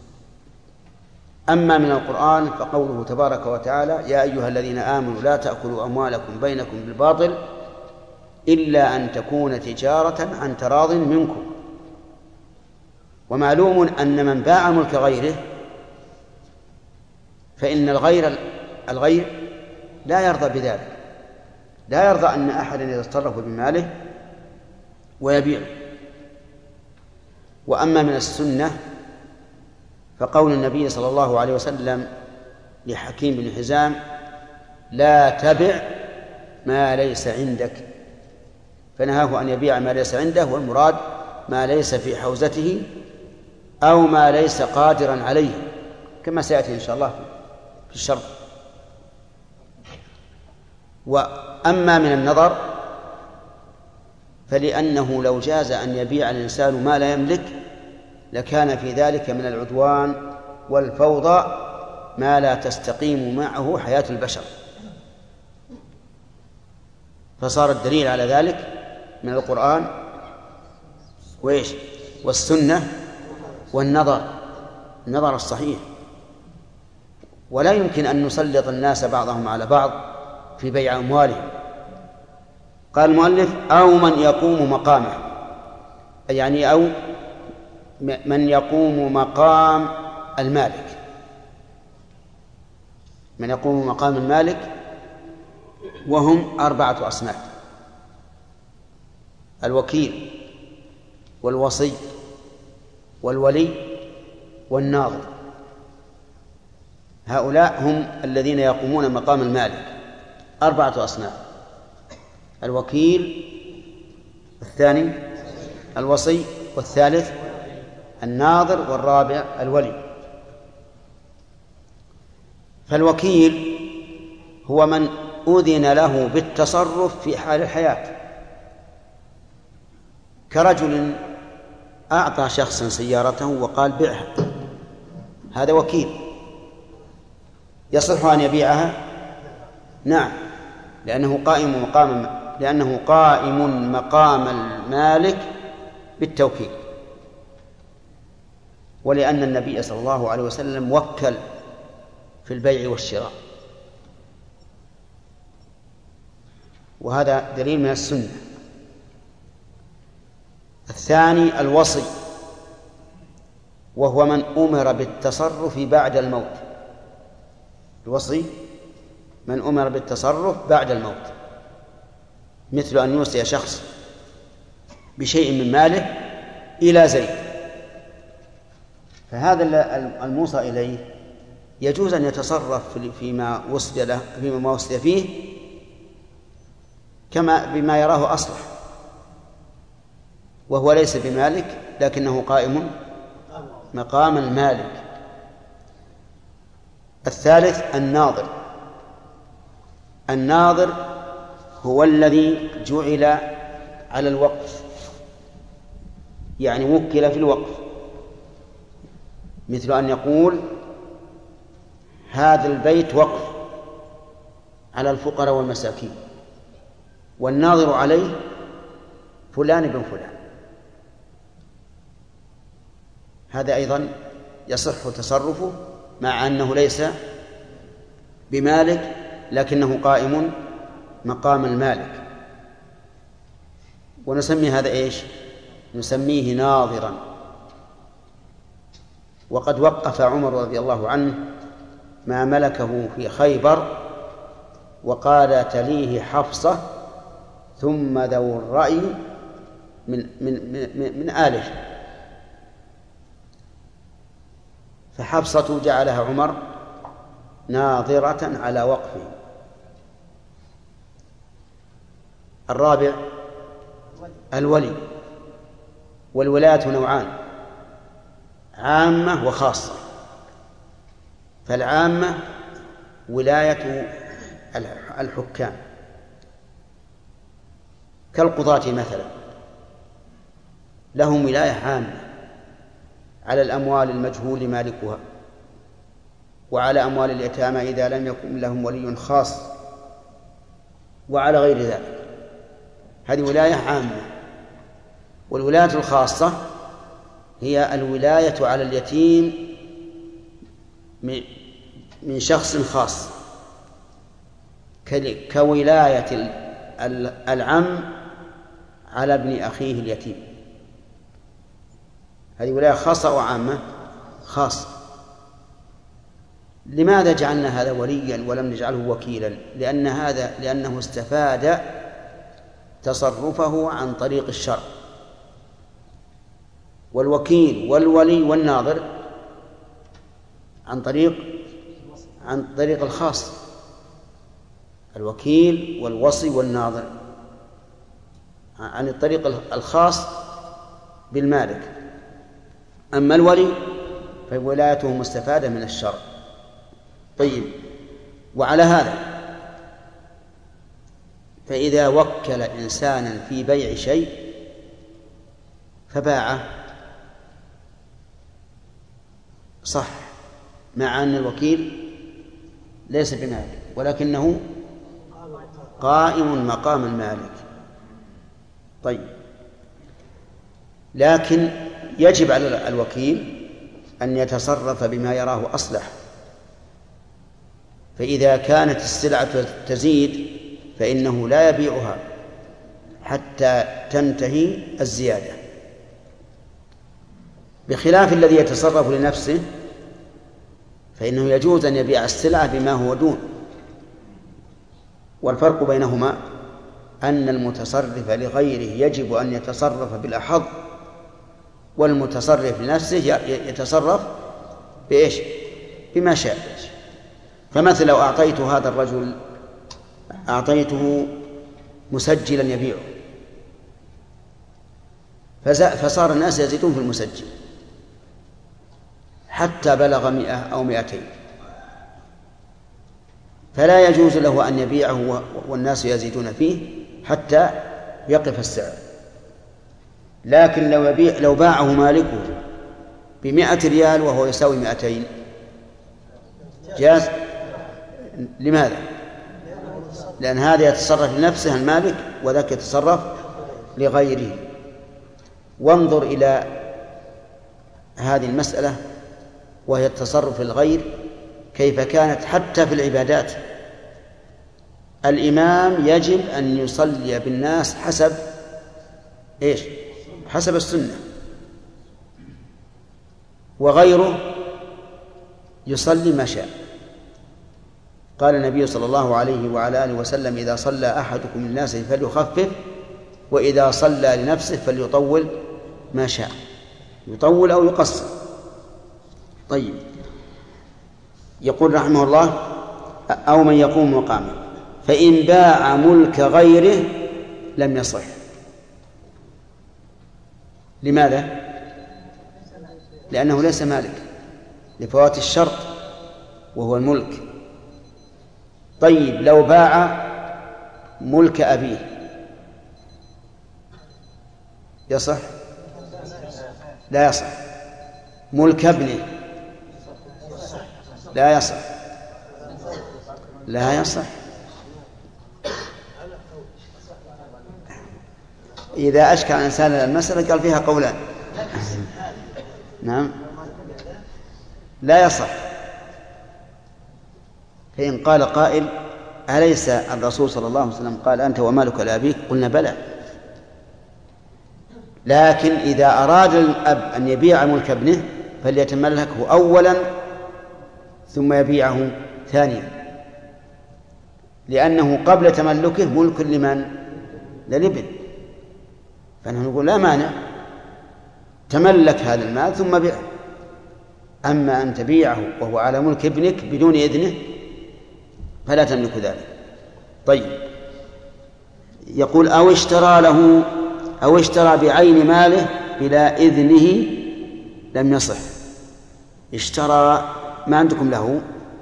أما من القرآن فقوله تبارك وتعالى: يا أيها الذين آمنوا لا تأكلوا أموالكم بينكم بالباطل إلا أن تكون تجارة عن تراض منكم. ومعلوم أن من باع ملك غيره فإن الغير لا يرضى بذلك، لا يرضى أن أحدا يتصرف بماله ويبيعه. وأما من السنة فقول النبي صلى الله عليه وسلم لحكيم بن حزام: لا تبع ما ليس عندك، فنهاه أن يبيع ما ليس عنده، والمراد ما ليس في حوزته أو ما ليس قادرا عليه، كما سيأتي إن شاء الله في الشرط. وأما من النظر فلأنه لو جاز أن يبيع الإنسان ما لا يملك لكان في ذلك من العدوان والفوضى ما لا تستقيم معه حياة البشر، فصار الدليل على ذلك من القرآن والسنة والنظر الصحيح. ولا يمكن أن نسلط الناس بعضهم على بعض في بيع أموالهم. قال المؤلف: أو من يقوم مقامه، يعني أو من يقوم مقام المالك. من يقوم مقام المالك وهم 4 أصناف: الوكيل والوصي والولي والناظر. هؤلاء هم الذين يقومون مقام المالك، 4 أصناف: الوكيل، والثاني الوصي، والثالث الناظر، والرابع الولي. فالوكيل هو من أذن له بالتصرف في حال الحياة، كرجل أعطى شخصا سيارته وقال: بيعها، هذا وكيل. يصح أن يبيعها؟ نعم، لأنه قائم مقام المالك بالتوكيل، ولأن النبي صلى الله عليه وسلم وكل في البيع والشراء. وهذا دليل من السنة. الثاني الوصي، وهو من أمر بالتصرف بعد الموت. الوصي من أمر بالتصرف بعد الموت، مثل أن يوصي شخص بشيء من ماله إلى زيد، فهذا الموصى إليه يجوز أن يتصرف فيما وصي له، فيما وصي فيه، كما بما يراه أصلح، وهو ليس بمالك لكنه قائم مقام المالك. الثالث الناظر هو الذي جعل على الوقف، يعني وكل في الوقف، مثل أن يقول هذا البيت وقف على الفقراء والمساكين والناظر عليه فلان بن فلان، هذا أيضا يصح تصرفه مع أنه ليس بمالك لكنه قائم مقام المالك، ونسمي هذا إيش؟ نسميه ناظرا. وقد وقف عمر رضي الله عنه ما ملكه في خيبر وقال تليه حفصة ثم ذو الرأي من آله، فحفصة جعلها عمر ناظرة على وقفه. الرابع الولي، والولاية نوعان، عامة وخاصة. فالعامة ولاية الحكام كالقضاة مثلا، لهم ولاية عامة على الأموال المجهول مالكها، وعلى أموال اليتامى إذا لم يكن لهم ولي خاص، وعلى غير ذلك، هذه ولاية عامة. والولاية الخاصة هي الولاية على اليتيم من شخص خاص، كولاية العم على ابن أخيه اليتيم، هذه ولاية خاصة أو عامة؟ خاصة. لماذا جعلنا هذا وليا ولم نجعله وكيلا؟ لأنه استفاد تصرفه عن طريق الشرع. والوكيل والولي والناظر عن طريق الخاص، الوكيل والوصي والناظر عن الطريق الخاص بالمالك. أما الولي فولايته مستفادة من الشرع. طيب، وعلى هذا فإذا وكل إنسانا في بيع شيء فباعه صح، مع أن الوكيل ليس بمالك ولكنه قائم مقام المالك. طيب، لكن يجب على الوكيل أن يتصرف بما يراه أصلح، فإذا كانت السلعة تزيد فإنه لا يبيعها حتى تنتهي الزيادة، بخلاف الذي يتصرف لنفسه فإنه يجوز أن يبيع السلعة بما هو دون. والفرق بينهما أن المتصرف لغيره يجب أن يتصرف بالأحظ، والمتصرف لنفسه يتصرف بإيش؟ بما شاء. فمثلا لو أعطيت هذا الرجل أعطيته مسجلا يبيعه فصار الناس يزيدون في المسجل حتى بلغ 100 أو 200، فلا يجوز له أن يبيعه والناس يزيدون فيه حتى يقف السعر. لكن لو باعه مالكه ب100 ريال وهو يساوي 200 جاز. لماذا؟ لأن هذا يتصرف لنفسه المالك وذاك يتصرف لغيره. وانظر إلى هذه المسألة وهي التصرف للغير كيف كانت حتى في العبادات. الإمام يجب أن يصلي بالناس حسب إيش؟ حسب السنة، وغيره يصلي ما شاء. قال النبي صلى الله عليه وعلى آله وسلم: إذا صلى أحدكم للناس فليخفف، وإذا صلى لنفسه فليطول ما شاء، يطول أو يقصر. طيب، يقول رحمه الله: أو من يقوم مقامه، فإن باع ملك غيره لم يصح. لماذا؟ لأنه ليس مالك لفوات الشرط وهو الملك. طيب، لو باع ملك أبيه يصح؟ لا يصح. ملك ابنه لا يصح. لا يصح. إذا أشكل الإنسان المسألة قال فيها قولان. نعم لا يصح. فإن قال قائل أليس الرسول صلى الله عليه وسلم قال أنت ومالك لأبيك؟ قلنا بلى، لكن إذا أراد الأب أن يبيع ملك ابنه فليتملكه أولا ثم يبيعه ثانيا، لأنه قبل تملكه ملك لمن؟ للابن. فنحن نقول لا مانع، تملك هذا المال ثم بيعه. أما أن تبيعه وهو على ملك ابنك بدون إذنه فلا تملك ذلك. طيب، يقول أو اشترى بعين ماله بلا إذنه لم يصح. اشترى ما عندكم له؟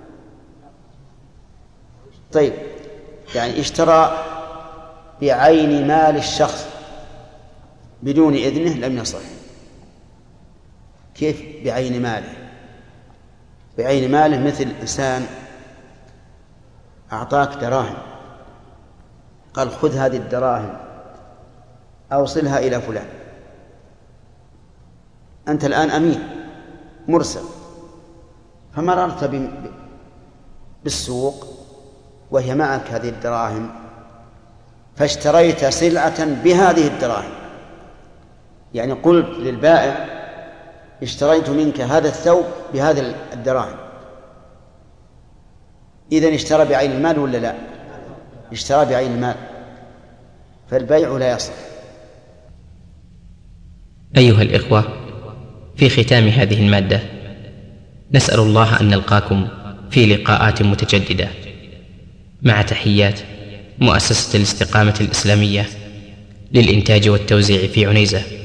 طيب، يعني اشترى بعين مال الشخص بدون إذنه لم يصح. كيف بعين ماله؟ بعين ماله مثل إنسان أعطاك دراهم، قال خذ هذه الدراهم أوصلها إلى فلان. أنت الآن أمين مرسل، فمررت بالسوق وهي معك هذه الدراهم فاشتريت سلعة بهذه الدراهم، يعني قلت للبائع اشتريت منك هذا الثوب بهذه الدراهم. إذن اشترى بعين المال ولا لا؟ اشترى بعين المال، فالبيع لا يصح. أيها الإخوة، في ختام هذه المادة نسأل الله أن نلقاكم في لقاءات متجددة، مع تحيات مؤسسة الاستقامة الإسلامية للإنتاج والتوزيع في عنيزة.